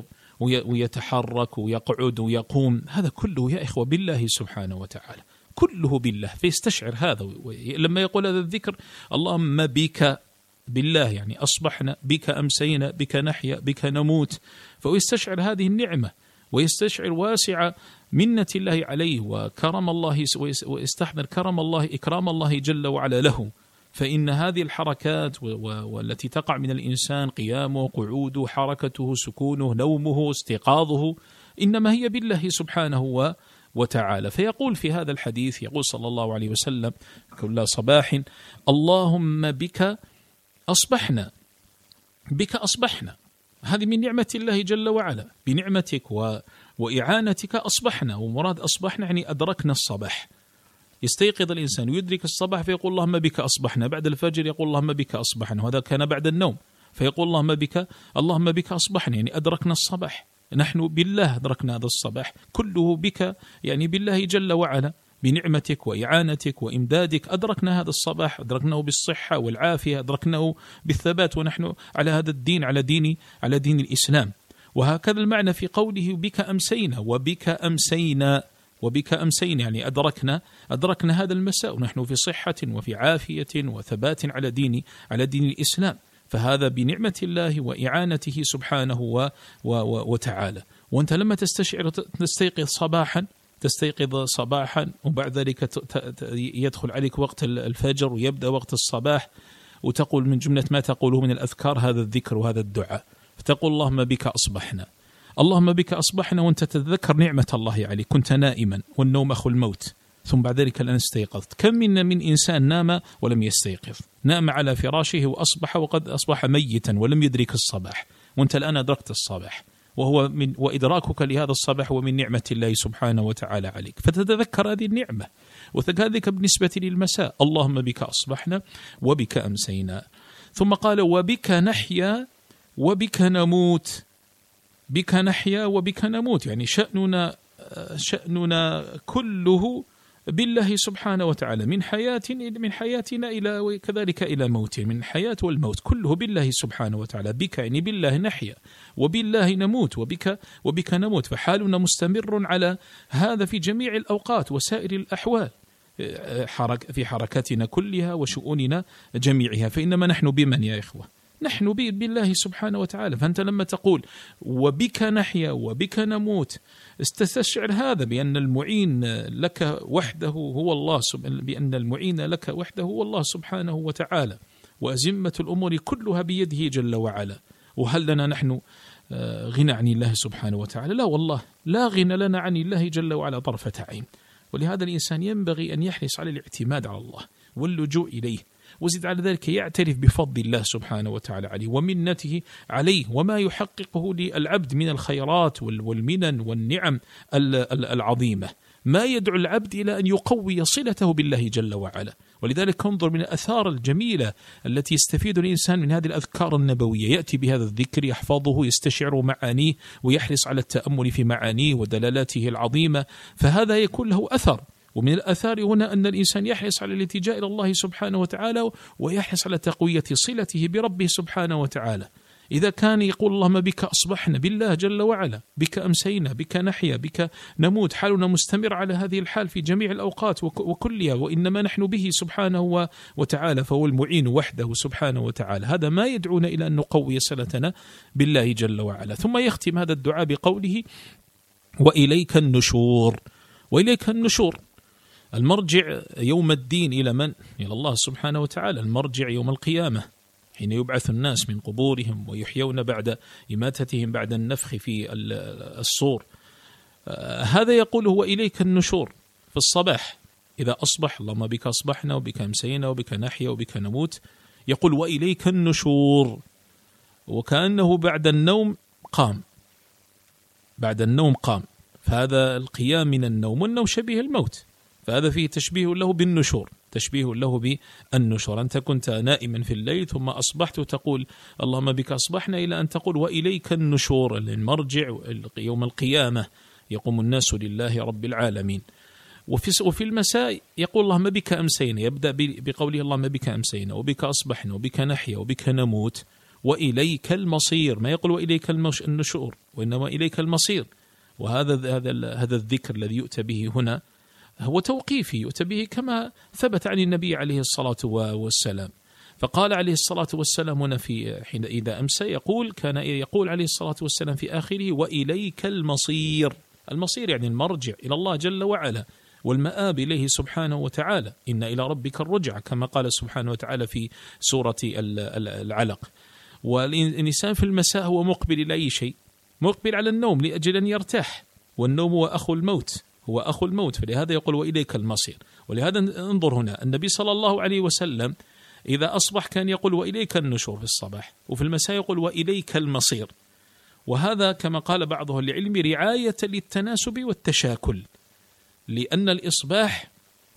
ويتحرك ويقعد ويقوم، هذا كله يا إخوة بالله سبحانه وتعالى، كله بالله. فيستشعر هذا لما يقول هذا الذكر اللهم بك، بالله يعني أصبحنا بك أمسينا بك نحيا بك نموت، فيستشعر هذه النعمة ويستشعر واسع منة الله عليه وكرم الله، ويستحضر كرم الله إكرام الله جل وعلا له. فإن هذه الحركات والتي تقع من الإنسان، قيامه قعوده حركته سكونه نومه استيقاظه، إنما هي بالله سبحانه وتعالى. فيقول في هذا الحديث، يقول صلى الله عليه وسلم كل صباح اللهم بك أصبحنا، بك أصبحنا، هذه من نعمة الله جل وعلا، بنعمتك و وإعانتك أصبحنا. ومراد أصبحنا يعني أدركنا الصباح. يستيقظ الإنسان ويدرك الصباح فيقول اللهم بك أصبحنا، بعد الفجر يقول اللهم بك أصبحنا، وهذا كان بعد النوم، فيقول اللهم بك اللهم بك أصبحنا، يعني أدركنا الصباح، نحن بالله أدركنا هذا الصباح، كله بك يعني بالله جل وعلا، بنعمتك وإعانتك وإمدادك أدركنا هذا الصباح، أدركناه بالصحة والعافية، أدركناه بالثبات، ونحن على هذا الدين، على دين على دين الإسلام. وهكذا المعنى في قوله بك أمسينا وبك أمسينا وبك أمسينا، يعني أدركنا أدركنا هذا المساء ونحن في صحة وفي عافية وثبات على دين على دين الإسلام. فهذا بنعمة الله وإعانته سبحانه و و وتعالى. وأنت لما تستشعر تستيقظ صباحا تستيقظ صباحا وبعد ذلك يدخل عليك وقت الفجر ويبدأ وقت الصباح، وتقول من جملة ما تقوله من الأذكار هذا الذكر وهذا الدعاء، فتقول اللهم بك أصبحنا، اللهم بك أصبحنا، وأنت تتذكر نعمة الله عليك. كنت نائما والنوم أخو الموت، ثم بعد ذلك الآن استيقظت. كم من من إنسان نام ولم يستيقظ، نام على فراشه وأصبح وقد أصبح ميتا ولم يدرك الصباح، وأنت الآن أدركت الصباح، وهو من وإدراكك لهذا الصباح ومن نعمة الله سبحانه وتعالى عليك، فتتذكر هذه النعمة. وكذلك بالنسبة للمساء اللهم بك أصبحنا وبك أمسينا. ثم قال وبك نحيا وبك نموت، بك نحيا وبك نموت، يعني شأننا شأننا كله بالله سبحانه وتعالى، من حياة من حياتنا إلى وكذلك إلى موت، من الحياة والموت كله بالله سبحانه وتعالى. بك يعني بالله نحيا وبالله نموت وبك وبك نموت، فحالنا مستمر على هذا في جميع الأوقات وسائر الأحوال، حرك في حركاتنا كلها وشؤوننا جميعها. فإنما نحن بمن يا إخوة؟ نحن بالله سبحانه وتعالى. فأنت لما تقول وبك نحيا وبك نموت استشعر هذا، بأن المعين لك وحده هو الله، بأن المعين لك وحده هو الله سبحانه وتعالى، وأزمة الأمور كلها بيده جل وعلا. وهل لنا نحن غنى عن الله سبحانه وتعالى؟ لا والله، لا غنى لنا عن الله جل وعلا طرفة عين. ولهذا الإنسان ينبغي أن يحرص على الاعتماد على الله واللجوء إليه، وزد على ذلك يعترف بفضل الله سبحانه وتعالى عليه ومنته عليه وما يحققه للعبد من الخيرات والمنن والنعم العظيمة، ما يدعو العبد إلى أن يقوي صلته بالله جل وعلا. ولذلك انظر من الأثار الجميلة التي يستفيد الإنسان من هذه الأذكار النبوية، يأتي بهذا الذكر يحفظه يستشعر معانيه ويحرص على التأمل في معانيه ودلالاته العظيمة، فهذا يكون له أثر. ومن الآثار هنا أن الإنسان يحرص على الالتجاء إلى الله سبحانه وتعالى، ويحرص على تقوية صلته بربه سبحانه وتعالى. إذا كان يقول اللهم بك أصبحنا، بالله جل وعلا، بك أمسينا، بك نحيا، بك نموت، حالنا مستمر على هذه الحال في جميع الأوقات وكلها، وإنما نحن به سبحانه وتعالى، فهو المعين وحده سبحانه وتعالى. هذا ما يدعونا إلى أن نقوي صلتنا بالله جل وعلا. ثم يختم هذا الدعاء بقوله وإليك النشور. وإليك النشور، المرجع يوم الدين إلى من؟ إلى الله سبحانه وتعالى. المرجع يوم القيامة حين يبعث الناس من قبورهم ويحيون بعد إماتتهم بعد النفخ في الصور. هذا يقول هو إليك النشور في الصباح إذا أصبح، اللهم بك أصبحنا وبك أمسينا وبك نحيا وبك نموت، يقول وإليك النشور، وكأنه بعد النوم قام، بعد النوم قام، فهذا القيام من النوم، والنوم شبيه الموت، فهذا فيه تشبيه له بالنشور، تشبيه له بالنشور. أنت كنت نائما في الليل ثم أصبحت تقول اللهم بك أصبحنا، إلى أن تقول وإليك النشور، المرجع يوم القيامة يقوم الناس لله رب العالمين. وفي المساء يقول اللهم بك أمسينا، يبدأ بقوله اللهم بك أمسينا وبك أصبحنا وبك نحيا وبك نموت وإليك المصير، ما يقول وإليك النشور، وإنما إليك المصير. وهذا هذا هذا الذكر الذي يؤتى به هنا هو توقيفي، يؤتى به كما ثبت عن النبي عليه الصلاة والسلام. فقال عليه الصلاة والسلام هنا في حين إذا أمسى يقول كان يقول عليه الصلاة والسلام في آخره وإليك المصير. المصير يعني المرجع إلى الله جل وعلا والمآب إليه سبحانه وتعالى، إن إلى ربك الرجع كما قال سبحانه وتعالى في سورة العلق. والإنسان في المساء هو مقبل إلى أي شيء؟ مقبل على النوم لأجل أن يرتاح، والنوم هو أخو الموت، هو أخو الموت، فلهذا يقول وإليك المصير. ولهذا انظر هنا النبي صلى الله عليه وسلم إذا أصبح كان يقول وإليك النشور في الصباح، وفي المساء يقول وإليك المصير. وهذا كما قال بعض أهل العلم رعاية للتناسب والتشاكل، لأن الإصباح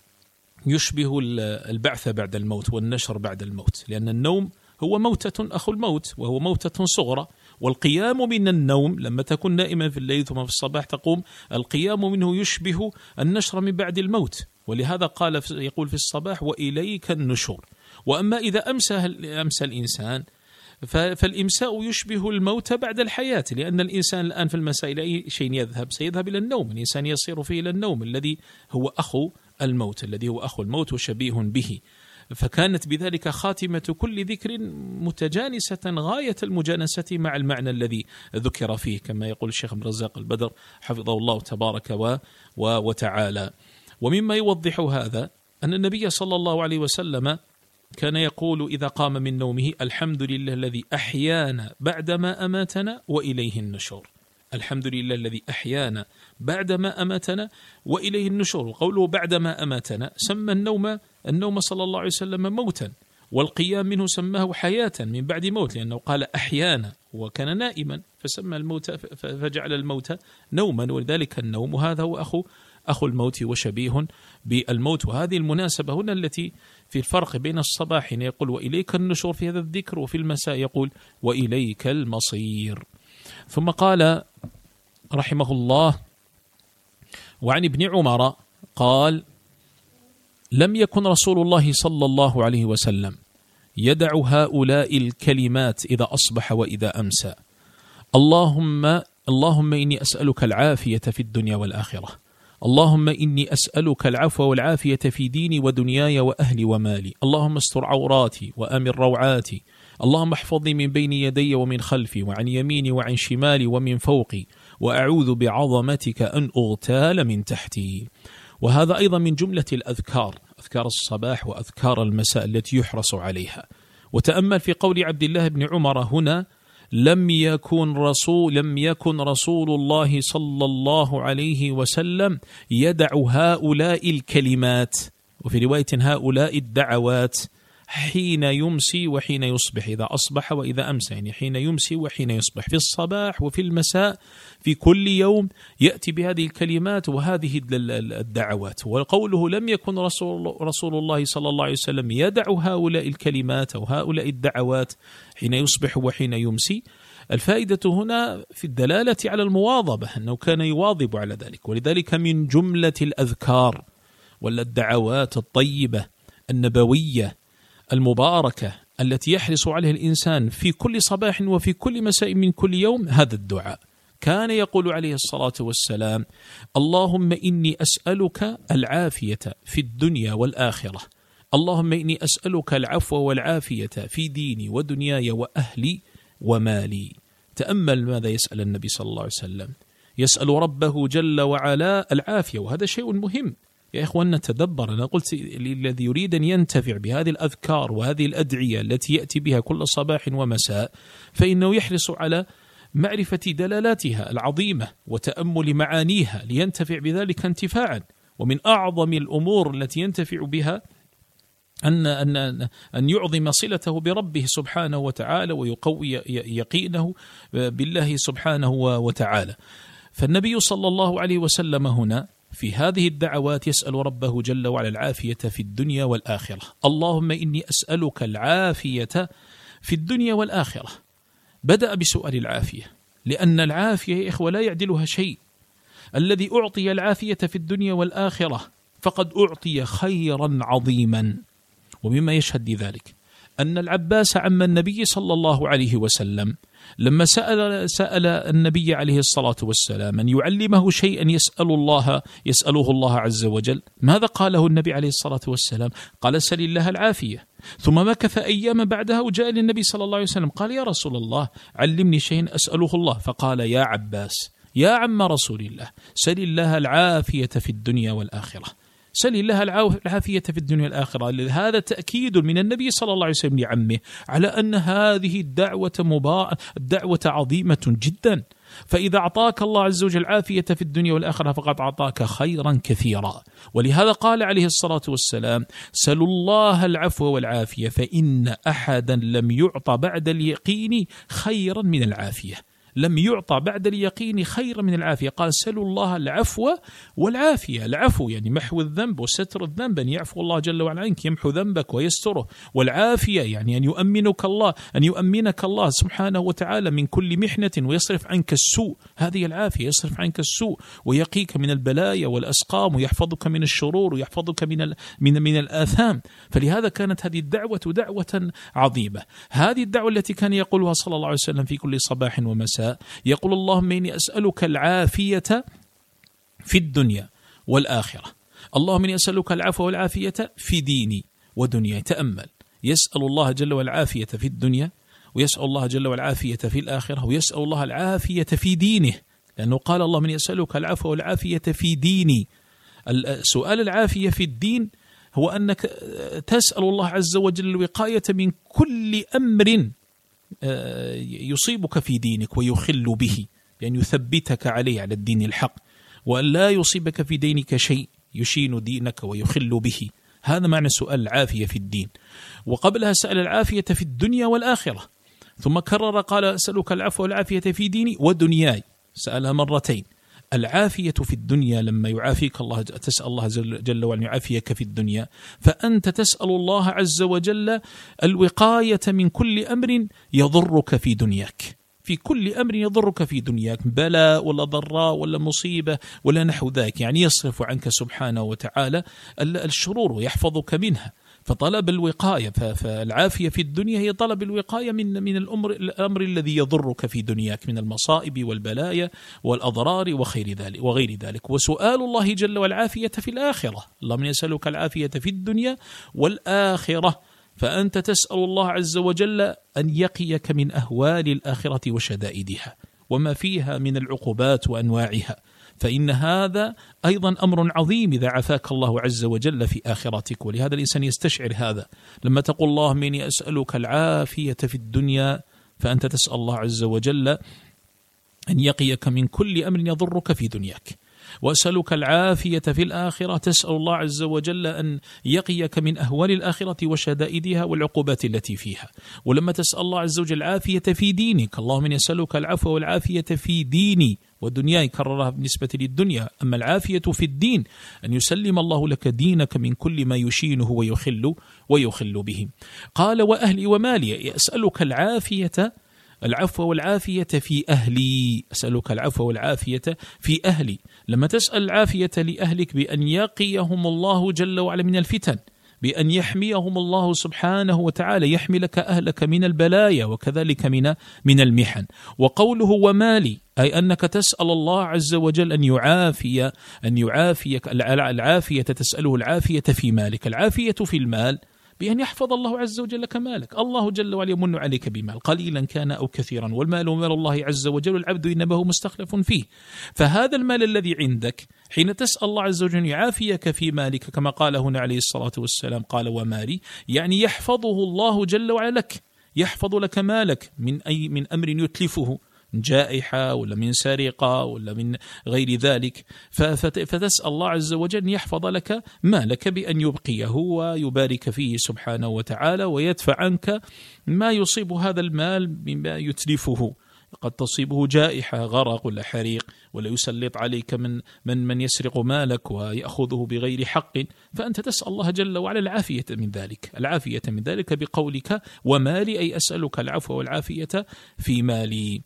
يشبه البعث بعد الموت والنشر بعد الموت، لأن النوم هو موتة أخو الموت، وهو موتة صغرى. والقيام من النوم لما تكون نائما في الليل ثم في الصباح تقوم، القيام منه يشبه النشر من بعد الموت. ولهذا قال يقول في الصباح وإليك النشور. وأما إذا أمسى, أمسى الإنسان فالإمساء يشبه الموت بعد الحياة، لأن الإنسان الآن في المساء إلى أي شيء يذهب؟ سيذهب إلى النوم، الإنسان يصير فيه إلى النوم الذي هو أخو الموت، الذي هو أخو الموت وشبيه به. فكانت بذلك خاتمة كل ذكر متجانسة غاية المجانسة مع المعنى الذي ذكر فيه، كما يقول الشيخ عبد الرزاق البدر حفظه الله تبارك و وتعالى. ومما يوضح هذا أن النبي صلى الله عليه وسلم كان يقول إذا قام من نومه الحمد لله الذي أحيانا بعدما أماتنا وإليه النشور. الحمد لله الذي أحيانا بعدما أماتنا وإليه النشور. وقوله بعدما أماتنا سمى النوم النوم صلى الله عليه وسلم موتا، والقيام منه سماه حياة من بعد موت، لأنه قال أحيانا وكان نائما فسمى الموت فجعل الموت نوما، ولذلك النوم هذا هو أخو أخو الموت وشبيه بالموت. وهذه المناسبة هنا التي في الفرق بين الصباح حين يقول وإليك النشور في هذا الذكر، وفي المساء يقول وإليك المصير. ثم قال رحمه الله وعن ابن عمر قال لم يكن رسول الله صلى الله عليه وسلم يدع هؤلاء الكلمات إذا أصبح وإذا أمسى: اللهم اللهم إني أسألك العافية في الدنيا والآخرة، اللهم إني أسألك العفو والعافية في ديني ودنياي وأهلي ومالي، اللهم استر عوراتي وأمن روعاتي، اللهم احفظني من بين يدي ومن خلفي وعن يميني وعن شمالي ومن فوقي، وأعوذ بعظمتك أن أغتال من تحتي. وهذا أيضا من جملة الأذكار، أذكار الصباح وأذكار المساء التي يحرص عليها. وتأمل في قول عبد الله بن عمر هنا: لم يكن رسول لم يكن رسول الله صلى الله عليه وسلم يدع هؤلاء الكلمات، وفي رواية هؤلاء الدعوات، حين يمسي وحين يصبح، إذا أصبح وإذا أمسى، يعني حين يمسي وحين يصبح، في الصباح وفي المساء، في كل يوم يأتي بهذه الكلمات وهذه الدعوات. وقوله لم يكن رسول, رسول الله صلى الله عليه وسلم يدع هؤلاء الكلمات أو هؤلاء الدعوات حين يصبح وحين يمسي، الفائدة هنا في الدلالة على المواظبة، أنه كان يواظب على ذلك. ولذلك من جملة الأذكار والدعوات الطيبة النبوية المباركة التي يحرص عليها الإنسان في كل صباح وفي كل مساء من كل يوم هذا الدعاء. كان يقول عليه الصلاة والسلام: اللهم إني أسألك العافية في الدنيا والآخرة، اللهم إني أسألك العفو والعافية في ديني ودنياي وأهلي ومالي. تأمل ماذا يسأل النبي صلى الله عليه وسلم، يسأل ربه جل وعلا العافية، وهذا شيء مهم يا إخواننا. تدبر، أنا قلت الذي يريد أن ينتفع بهذه الأذكار وهذه الأدعية التي يأتي بها كل صباح ومساء فإنه يحرص على معرفة دلالاتها العظيمة وتأمل معانيها لينتفع بذلك انتفاعا. ومن أعظم الأمور التي ينتفع بها أن أن أن يعظم صلته بربه سبحانه وتعالى ويقوي يقينه بالله سبحانه وتعالى. فالنبي صلى الله عليه وسلم هنا في هذه الدعوات يسأل ربه جل وعلا العافية في الدنيا والآخرة. اللهم إني أسألك العافية في الدنيا والآخرة. بدأ بسؤال العافية، لأن العافية يا إخوة لا يعدلها شيء. الذي أعطي العافية في الدنيا والآخرة فقد أعطي خيرا عظيما. ومما يشهد لذلك أن العباس عم النبي صلى الله عليه وسلم لما سأل, سأل النبي عليه الصلاة والسلام أن يعلمه شيئا يسأل الله يسأله الله عز وجل، ماذا قاله النبي عليه الصلاة والسلام؟ قال: سل الله العافية. ثم مكث أيام بعدها وجاء للنبي صلى الله عليه وسلم قال: يا رسول الله علمني شيئا أسأله الله. فقال: يا عباس يا عم رسول الله سل الله العافية في الدنيا والآخرة، سل الله العافية في الدنيا والآخرة. هذا تأكيد من النبي صلى الله عليه وسلم لعمه على أن هذه الدعوة مبا... الدعوة عظيمة جدا. فإذا أعطاك الله عز وجل العافية في الدنيا والآخرة فقد أعطاك خيرا كثيرا. ولهذا قال عليه الصلاة والسلام: سلوا الله العفو والعافية فإن أحدا لم يعط بعد اليقين خيرا من العافية. لم يعطى بعد اليقين خير من العافية. قال: سلوا الله العفو والعافية. العفو يعني محو الذنب وستر الذنب، أن يعفو الله جل وعلا عنك، يمحو ذنبك ويستره. والعافية يعني أن يؤمنك الله أن يؤمنك الله سبحانه وتعالى من كل محنة ويصرف عنك السوء. هذه العافية، يصرف عنك السوء ويقيك من البلايا والأسقام ويحفظك من الشرور ويحفظك من من من الآثام. فلهذا كانت هذه الدعوة دعوة عظيمة. هذه الدعوة التي كان يقولها صلى الله عليه وسلم في كل صباح ومساء، يقول: اللهم إني أسألك العافية في الدنيا والآخرة، اللهم إني أسألك العفو والعافية في ديني ودنياي. تأمل، يسأل الله جل وعلا العافية في الدنيا، ويسأل الله جل وعلا العافية في الآخرة، ويسأل الله العافية في دينه، لأنه قال: اللهم إني أسألك العفو والعافية في ديني. سؤال العافية في الدين هو أنك تسأل الله عز وجل الوقاية من كل أمر يصيبك في دينك ويخل به، لأن يثبتك عليه على الدين الحق، وأن لا يصيبك في دينك شيء يشين دينك ويخل به. هذا معنى سؤال العافية في الدين. وقبلها سأل العافية في الدنيا والآخرة، ثم كرر قال: أسألك العفو والعافية في ديني ودنياي. سألها مرتين. العافية في الدنيا لما يعافيك الله، تسأل الله جل وعلا يعافيك في الدنيا، فأنت تسأل الله عز وجل الوقاية من كل أمر يضرك في دنياك، في كل أمر يضرك في دنياك، بلاء ولا ضراء ولا مصيبة ولا نحو ذلك، يعني يصرف عنك سبحانه وتعالى الشرور ويحفظك منها. فطلب الوقاية، فالعافية في الدنيا هي طلب الوقاية من من الأمر الأمر الذي يضرك في دنياك من المصائب والبلايا والأضرار وخير ذلك وغير ذلك. وسؤال الله جل والعافية في الآخرة، اللهم يسألك العافية في الدنيا والآخرة، فأنت تسأل الله عز وجل أن يقيك من أهوال الآخرة وشدائدها وما فيها من العقوبات وأنواعها، فإن هذا أيضا أمر عظيم إذا عافاك الله عز وجل في آخرتك. ولهذا الإنسان يستشعر هذا لما تقول: اللهم إني أسألك العافية في الدنيا، فأنت تسأل الله عز وجل أن يقيك من كل أمر يضرك في دنياك. وأسألك العافية في الآخرة، تسأل الله عز وجل أن يقيك من أهوال الآخرة وشدائدها والعقوبات التي فيها. ولما تسأل الله عز وجل العافية في دينك، اللهم إني أسألك العفو والعافية في ديني ودنياي، كررها بالنسبة للدنيا. أما العافية في الدين أن يسلم الله لك دينك من كل ما يشينه ويخل ويخل به. قال: وأهلي ومالي، أسألك العافية العفو والعافية في أهلي، أسألك العفو والعافية في أهلي. لما تسأل العافية لأهلك بأن يقيهم الله جل وعلا من الفتن، بأن يحميهم الله سبحانه وتعالى، يحمي لك أهلك من البلايا وكذلك من من المحن. وقوله ومالي أي أنك تسأل الله عز وجل أن يعافي أن يعافيك العافية، تسأله العافية في مالك، العافية في المال بأن يحفظ الله عز وجل لك مالك. الله جل وعلا يمن عليك بمال قليلا كان أو كثيرا، والمال مال الله عز وجل، العبد إنما هو مستخلف فيه. فهذا المال الذي عندك حين تسأل الله عز وجل يعافيك في مالك كما قال هنا عليه الصلاة والسلام قال ومالي، يعني يحفظه الله جل وعلا لك، يحفظ لك مالك من أي من أمر يتلفه، من جائحة ولا من سرقة ولا من غير ذلك. فتسأل الله عز وجل أن يحفظ لك مالك بأن يبقيه ويبارك فيه سبحانه وتعالى، ويدفع عنك ما يصيب هذا المال مما يتلفه. قد تصيبه جائحة غرق ولا حريق، ولا يسلط عليك من من من يسرق مالك ويأخذه بغير حق، فأنت تسأل الله جل وعلا العافية من ذلك، العافية من ذلك بقولك ومالي، أي أسألك العفو والعافية في مالي.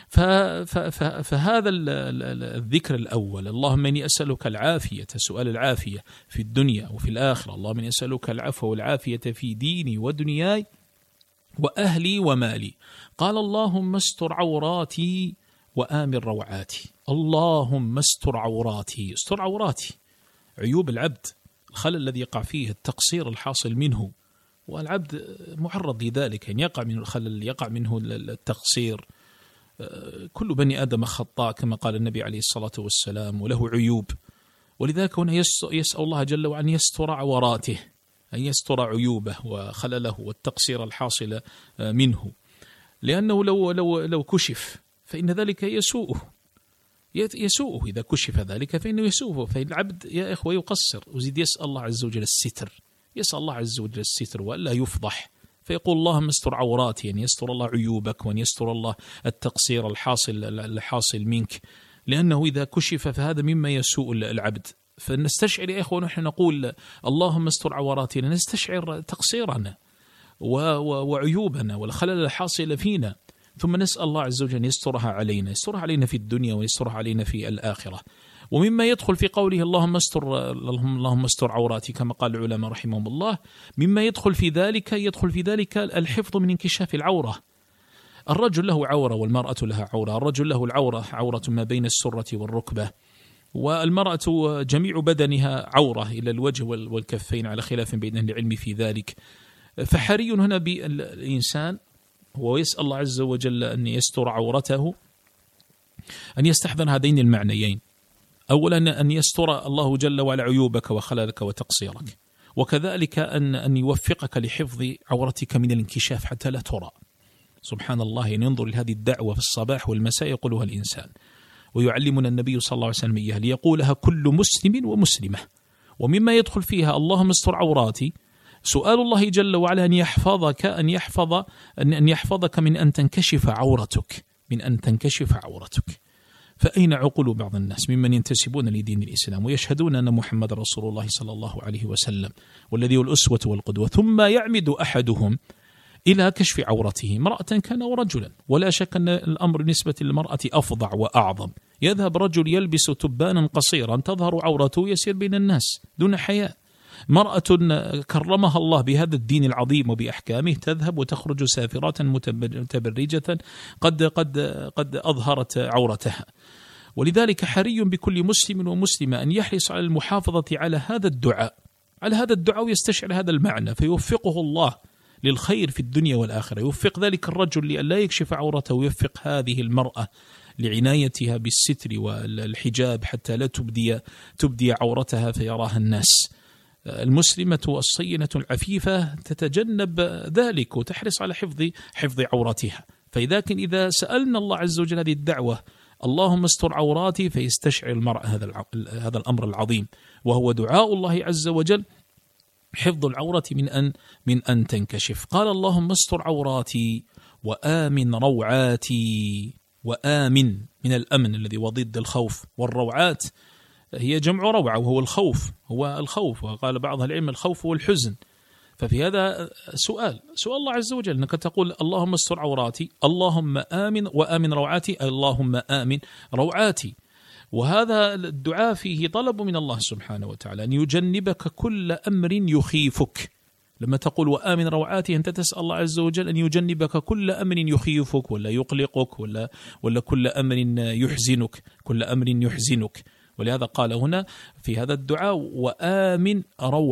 فهذا الذكر الأول، اللهم إني أسألك العافية، سؤال العافية في الدنيا وفي الآخرة، اللهم إني أسألك العفو والعافية في ديني ودنياي وأهلي ومالي. قال اللهم استر عوراتي وآمن روعاتي. اللهم استر عوراتي، استر عوراتي، عيوب العبد، الخلل الذي يقع فيه، التقصير الحاصل منه، والعبد معرض لذلك، أن يقع من الخلل، يقع منه التقصير. كل بني آدم خطاء كما قال النبي عليه الصلاة والسلام، وله عيوب. ولذلك هنا يسأل الله جل وعلا أن يستر عوراته، أن يستر عيوبه وخلله والتقصير الحاصل منه، لأنه لو لو لو كشف فإن ذلك يسوءه، يسوءه إذا كشف ذلك فإنه يسوءه. فإن العبد يا إخوة يقصر وزيد يسأل الله عز وجل الستر، يسأل الله عز وجل الستر وألا يفضح، فيقول اللهم استر عوراتي، يعني يستر الله عيوبك، وأن يستر الله التقصير الحاصل الحاصل منك، لأنه إذا كشف فهذا مما يسوء العبد. فنستشعر يا إخوة نحن نقول اللهم استر عوراتنا، نستشعر تقصيرنا وعيوبنا والخلل الحاصل فينا، ثم نسأل الله عز وجل يسترها علينا، يسترها علينا في الدنيا ويسترها علينا في الآخرة. ومما يدخل في قوله اللهم استر اللهم استر عوراتي كما قال العلماء رحمهم الله، مما يدخل في ذلك يدخل في ذلك الحفظ من انكشاف العورة. الرجل له عورة والمرأة لها عورة، الرجل له العورة عورة ما بين السرة والركبة، والمرأة جميع بدنها عورة إلى الوجه والكفين على خلاف بين أهل العلم في ذلك. فحري هنا بالإنسان هو يسأل الله عز وجل أن يستر عورته، أن يستحضر هذين المعنيين، أولا أن يستر الله جل وعلا عيوبك وخللك وتقصيرك، وكذلك أن أن يوفقك لحفظ عورتك من الانكشاف حتى لا ترى. سبحان الله، يعني ينظر لهذه الدعوة في الصباح والمساء يقولها الإنسان، ويعلمنا النبي صلى الله عليه وسلم إياها ليقولها كل مسلم ومسلمة. ومما يدخل فيها اللهم استر عوراتي، سؤال الله جل وعلا أن يحفظك أن يحفظ أن يحفظك من أن تنكشف عورتك، من أن تنكشف عورتك. فأين عقول بعض الناس ممن ينتسبون لدين الإسلام ويشهدون أن محمد رسول الله صلى الله عليه وسلم والذي هو الأسوة والقدوة، ثم يعمد أحدهم إلى كشف عورته، امرأة كان ورجلا، ولا شك أن الأمر بالنسبة للمرأة أفظع وأعظم. يذهب رجل يلبس تبانا قصيرا تظهر عورته يسير بين الناس دون حياء، مرأة كرمها الله بهذا الدين العظيم وبأحكامه تذهب وتخرج سافرة متبرجة قد قد قد أظهرت عورتها. ولذلك حري بكل مسلم ومسلمة أن يحرص على المحافظة على هذا الدعاء، على هذا الدعاء ويستشعر هذا المعنى، فيوفقه الله للخير في الدنيا والآخرة. يوفق ذلك الرجل لألا يكشف عورته، ويوفق هذه المرأة لعنايتها بالستر والحجاب حتى لا تبدي تبدي عورتها فيراها الناس. المسلمة الصينة العفيفة تتجنب ذلك وتحرص على حفظ حفظ عورتها. فإذا كان إذا سألنا الله عز وجل هذه الدعوة اللهم استر عوراتي، فيستشعر المرء هذا هذا الأمر العظيم، وهو دعاء الله عز وجل حفظ العورة من أن من أن تنكشف. قال اللهم استر عوراتي وآمن روعاتي، وآمن من الأمن الذي هو ضد الخوف، والروعات هي جمع روعة وهو الخوف، هو الخوف. وقال بعض العلم الخوف والحزن. ففي هذا سؤال سؤال الله عز وجل أنك تقول اللهم استر عوراتي، اللهم آمن وآمن روعاتي، اللهم آمن روعاتي. وهذا الدعاء فيه طلب من الله سبحانه وتعالى أن يجنبك كل أمر يخيفك. لما تقول وآمن روعاته أنت تسأل الله عز وجل أن يجنبك كل أمر يخيفك ولا يقلقك ولا, ولا كل أمر يحزنك كل أمر يحزنك. ولهذا قال هنا في هذا الدعاء وآمن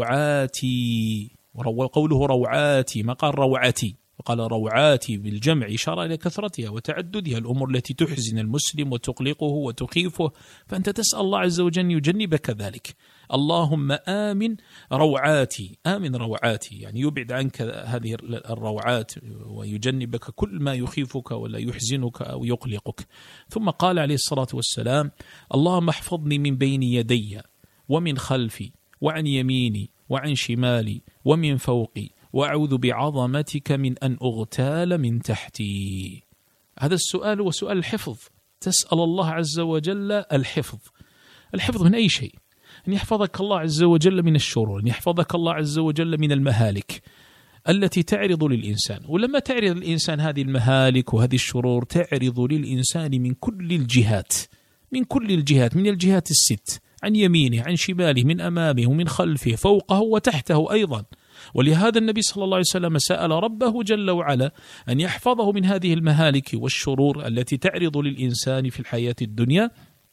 روعاتي، وقوله روعاتي ما قال روعتي، وقال روعاتي بالجمع إشارة إلى كثرتها وتعددها، الأمور التي تحزن المسلم وتقلقه وتخيفه، فأنت تسأل الله عز وجل أن يجنبك ذلك. اللهم آمن روعاتي، آمن روعاتي يعني يبعد عنك هذه الروعات ويجنبك كل ما يخيفك ولا يحزنك أو يقلقك. ثم قال عليه الصلاة والسلام اللهم احفظني من بين يدي ومن خلفي وعن يميني وعن شمالي ومن فوقي وأعوذ بعظمتك من أن أغتال من تحتي. هذا السؤال هو سؤال الحفظ، تسأل الله عز وجل الحفظ. الحفظ من أي شيء؟ أن يحفظك الله عز وجل من الشرور، أن يحفظك الله عز وجل من المهالك التي تعرض للإنسان. ولما تعرض الإنسان هذه المهالك وهذه الشرور تعرض للإنسان من كل الجهات، من كل الجهات، من الجهات الست، عن يمينه عن شماله من أمامه ومن خلفه فوقه وتحته أيضا. ولهذا النبي صلى الله عليه وسلم سأل ربه جل وعلا أن يحفظه من هذه المهالك والشرور التي تعرض للإنسان في الحياة الدنيا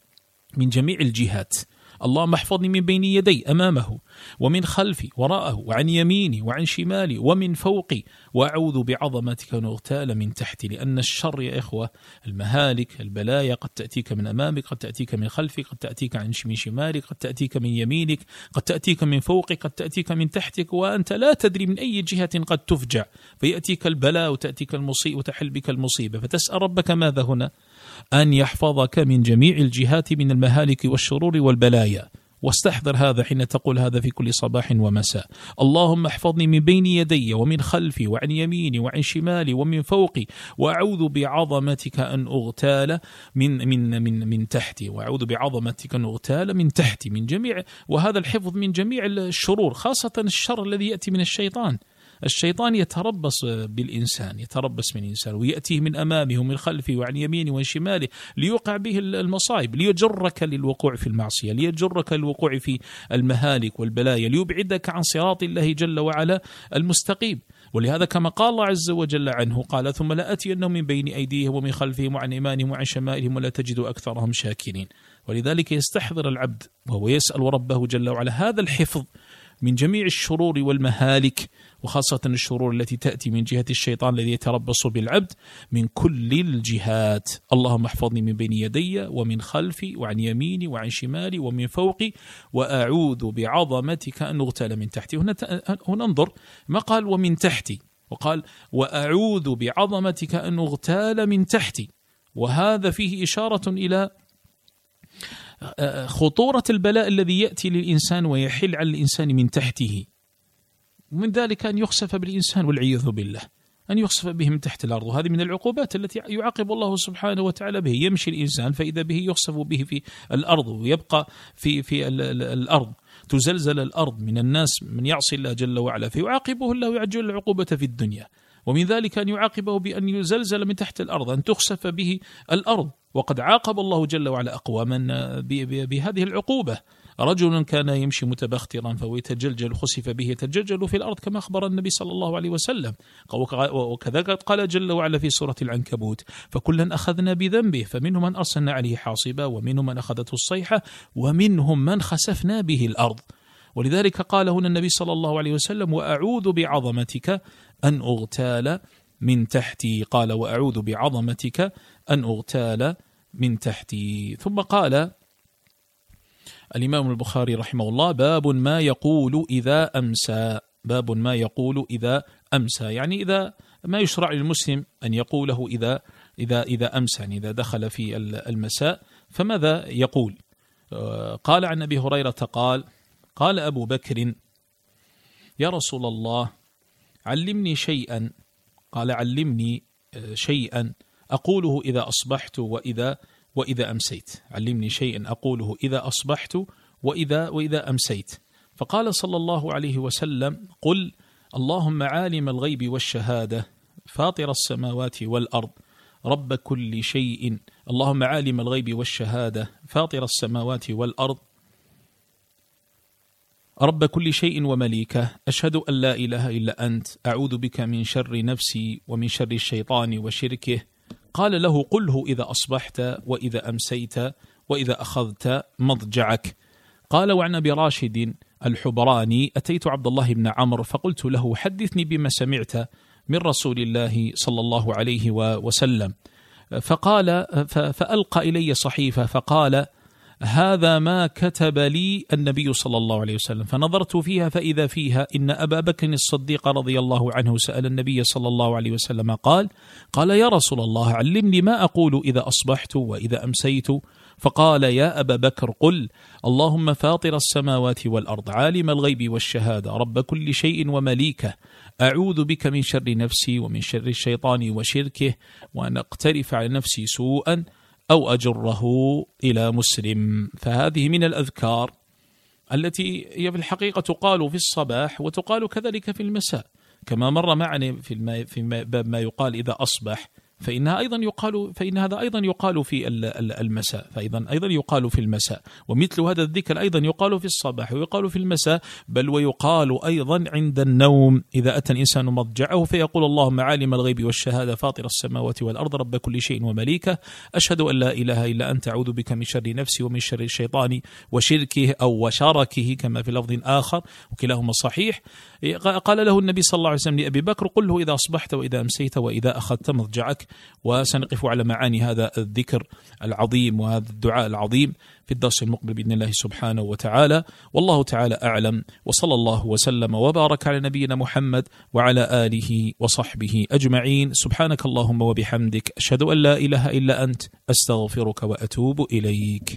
من جميع الجهات. اللهم احفظني من بين يدي أمامه ومن خلفي وراءه وعن يميني وعن شمالي ومن فوقي وأعوذ بعظمتك أن أغتال من تحتي. لأن الشر يا إخوة المهالك البلايا قد تأتيك من أمامك، قد تأتيك من خلفك، قد تأتيك عن من شمالك، قد تأتيك من يمينك، قد تأتيك من فوقك، قد تأتيك من تحتك، وأنت لا تدري من أي جهة قد تفجع فيأتيك البلاء وتأتيك المصيبة وتحل بك المصيبة. فتسأل ربك ماذا هنا؟ أن يحفظك من جميع الجهات من المهالك والشرور والبلايا. واستحضر هذا حين تقول هذا في كل صباح ومساء. اللهم احفظني من بين يدي ومن خلفي وعن يميني وعن شمالي ومن فوقي وأعوذ بعظمتك أن أغتال من من من من تحتي، وأعوذ بعظمتك أن أغتال من تحتي، من جميع. وهذا الحفظ من جميع الشرور، خاصة الشر الذي يأتي من الشيطان. الشيطان يتربص بالإنسان، يتربص من الإنسان ويأتيه من أمامه ومن خلفه وعن يمينه وعن شماله ليوقع به المصائب، ليجرك للوقوع في المعصية، ليجرك للوقوع في المهالك والبلايا، ليبعدك عن صراط الله جل وعلا المستقيم. ولهذا كما قال الله عز وجل عنه قال ثم لآتينهم من بين أيديهم ومن خلفهم وعن أيمانهم وعن شمائلهم ولا تجد أكثرهم شاكرين. ولذلك يستحضر العبد وهو يسأل ربه جل وعلا هذا الحفظ من جميع الشرور والمهالك، وخاصة الشرور التي تأتي من جهة الشيطان الذي يتربص بالعبد من كل الجهات. اللهم احفظني من بين يدي ومن خلفي وعن يميني وعن شمالي ومن فوقي وأعوذ بعظمتك أن أغتال من تحتي. هنا هنا انظر ما قال ومن تحتي، وقال وأعوذ بعظمتك أن أغتال من تحتي، وهذا فيه إشارة إلى خطورة البلاء الذي يأتي للإنسان ويحل على الإنسان من تحته. ومن ذلك أن يخسف بالإنسان والعياذ بالله، أن يخسف به من تحت الأرض. وهذه من العقوبات التي يعاقب الله سبحانه وتعالى به. يمشي الإنسان فإذا به يخسف به في الأرض ويبقى في في الأرض، تزلزل الأرض من الناس من يعصي الله جل وعلا فيعاقبه الله ويعجل العقوبة في الدنيا. ومن ذلك أن يعاقبه بأن يزلزل من تحت الأرض، أن تخسف به الأرض. وقد عاقب الله جل وعلا أقواما بهذه العقوبة. رجل كان يمشي متبخترا فهو يتجلجل، خسف به يتجلجل في الأرض كما أخبر النبي صلى الله عليه وسلم. وكذا قال جل وعلا في سورة العنكبوت فكلا أخذنا بذنبه فمنهم من أرسلنا عليه حاصبا ومنهم من أخذته الصيحة ومنهم من خسفنا به الأرض. ولذلك قال هنا النبي صلى الله عليه وسلم وأعوذ بعظمتك أن أغتال من تحتي. قال وأعوذ بعظمتك أن أغتال من تحتي. ثم قال الإمام البخاري رحمه الله باب ما يقول إذا أمسى. باب ما يقول إذا أمسى، يعني إذا ما يشرع للمسلم أن يقوله إذا إذا إذا أمسى، يعني إذا دخل في المساء فماذا يقول. قال عن أبي هريرة قال قال أبو بكر يا رسول الله علمني شيئا. قال علمني شيئا أقوله إذا أصبحت وإذا وإذا أمسيت. علمني شيئا أقوله إذا أصبحت وإذا وإذا أمسيت. فقال صلى الله عليه وسلم قل اللهم عالم الغيب والشهادة فاطر السماوات والأرض رب كل شيء اللهم عالم الغيب والشهادة فاطر السماوات والأرض رب كل شيء ومليكه، أشهد أن لا إله إلا أنت، أعوذ بك من شر نفسي ومن شر الشيطان وشركه. قال له قله إذا أصبحت وإذا أمسيت وإذا أخذت مضجعك. قال وعن أبي راشد الحبراني أتيت عبد الله بن عمرو فقلت له حدثني بما سمعت من رسول الله صلى الله عليه وسلم، فقال فألقى إلي صحيفة فقال هذا ما كتب لي النبي صلى الله عليه وسلم، فنظرت فيها فإذا فيها إن أبا بكر الصديق رضي الله عنه سأل النبي صلى الله عليه وسلم قال قال يا رسول الله علمني ما أقول إذا أصبحت وإذا أمسيت، فقال يا أبا بكر قل اللهم فاطر السماوات والأرض عالم الغيب والشهادة رب كل شيء ومليكه، أعوذ بك من شر نفسي ومن شر الشيطان وشركه، وأن أقترف على نفسي سوءا أو أجره إلى مسلم. فهذه من الأذكار التي هي في الحقيقة تقال في الصباح وتقال كذلك في المساء، كما مر معنا في في باب ما يقال إذا أصبح، فإنها أيضا يقال فإن هذا أيضا يقال في المساء، فأيضا أيضا يقال في المساء، ومثل هذا الذكر أيضا يقال في الصباح ويقال في المساء، بل ويقال أيضا عند النوم إذا أتى الإنسان مضجعه فيقول اللهم عالم الغيب والشهادة فاطر السماوات والأرض رب كل شيء ومليكه، أشهد أن لا إله إلا أنت، أعوذ بك من شر نفسي ومن شر الشيطان وشركه أو وشركه كما في لفظ آخر وكلاهما صحيح. قال له النبي صلى الله عليه وسلم لأبي بكر قل له إذا أصبحت وإذا أمسيت وإذا أخذت مضجعك. وسنقف على معاني هذا الذكر العظيم وهذا الدعاء العظيم في الدرس المقبل بإذن الله سبحانه وتعالى، والله تعالى أعلم، وصلى الله وسلم وبارك على نبينا محمد وعلى آله وصحبه أجمعين. سبحانك اللهم وبحمدك، أشهد أن لا إله إلا أنت، أستغفرك وأتوب إليك.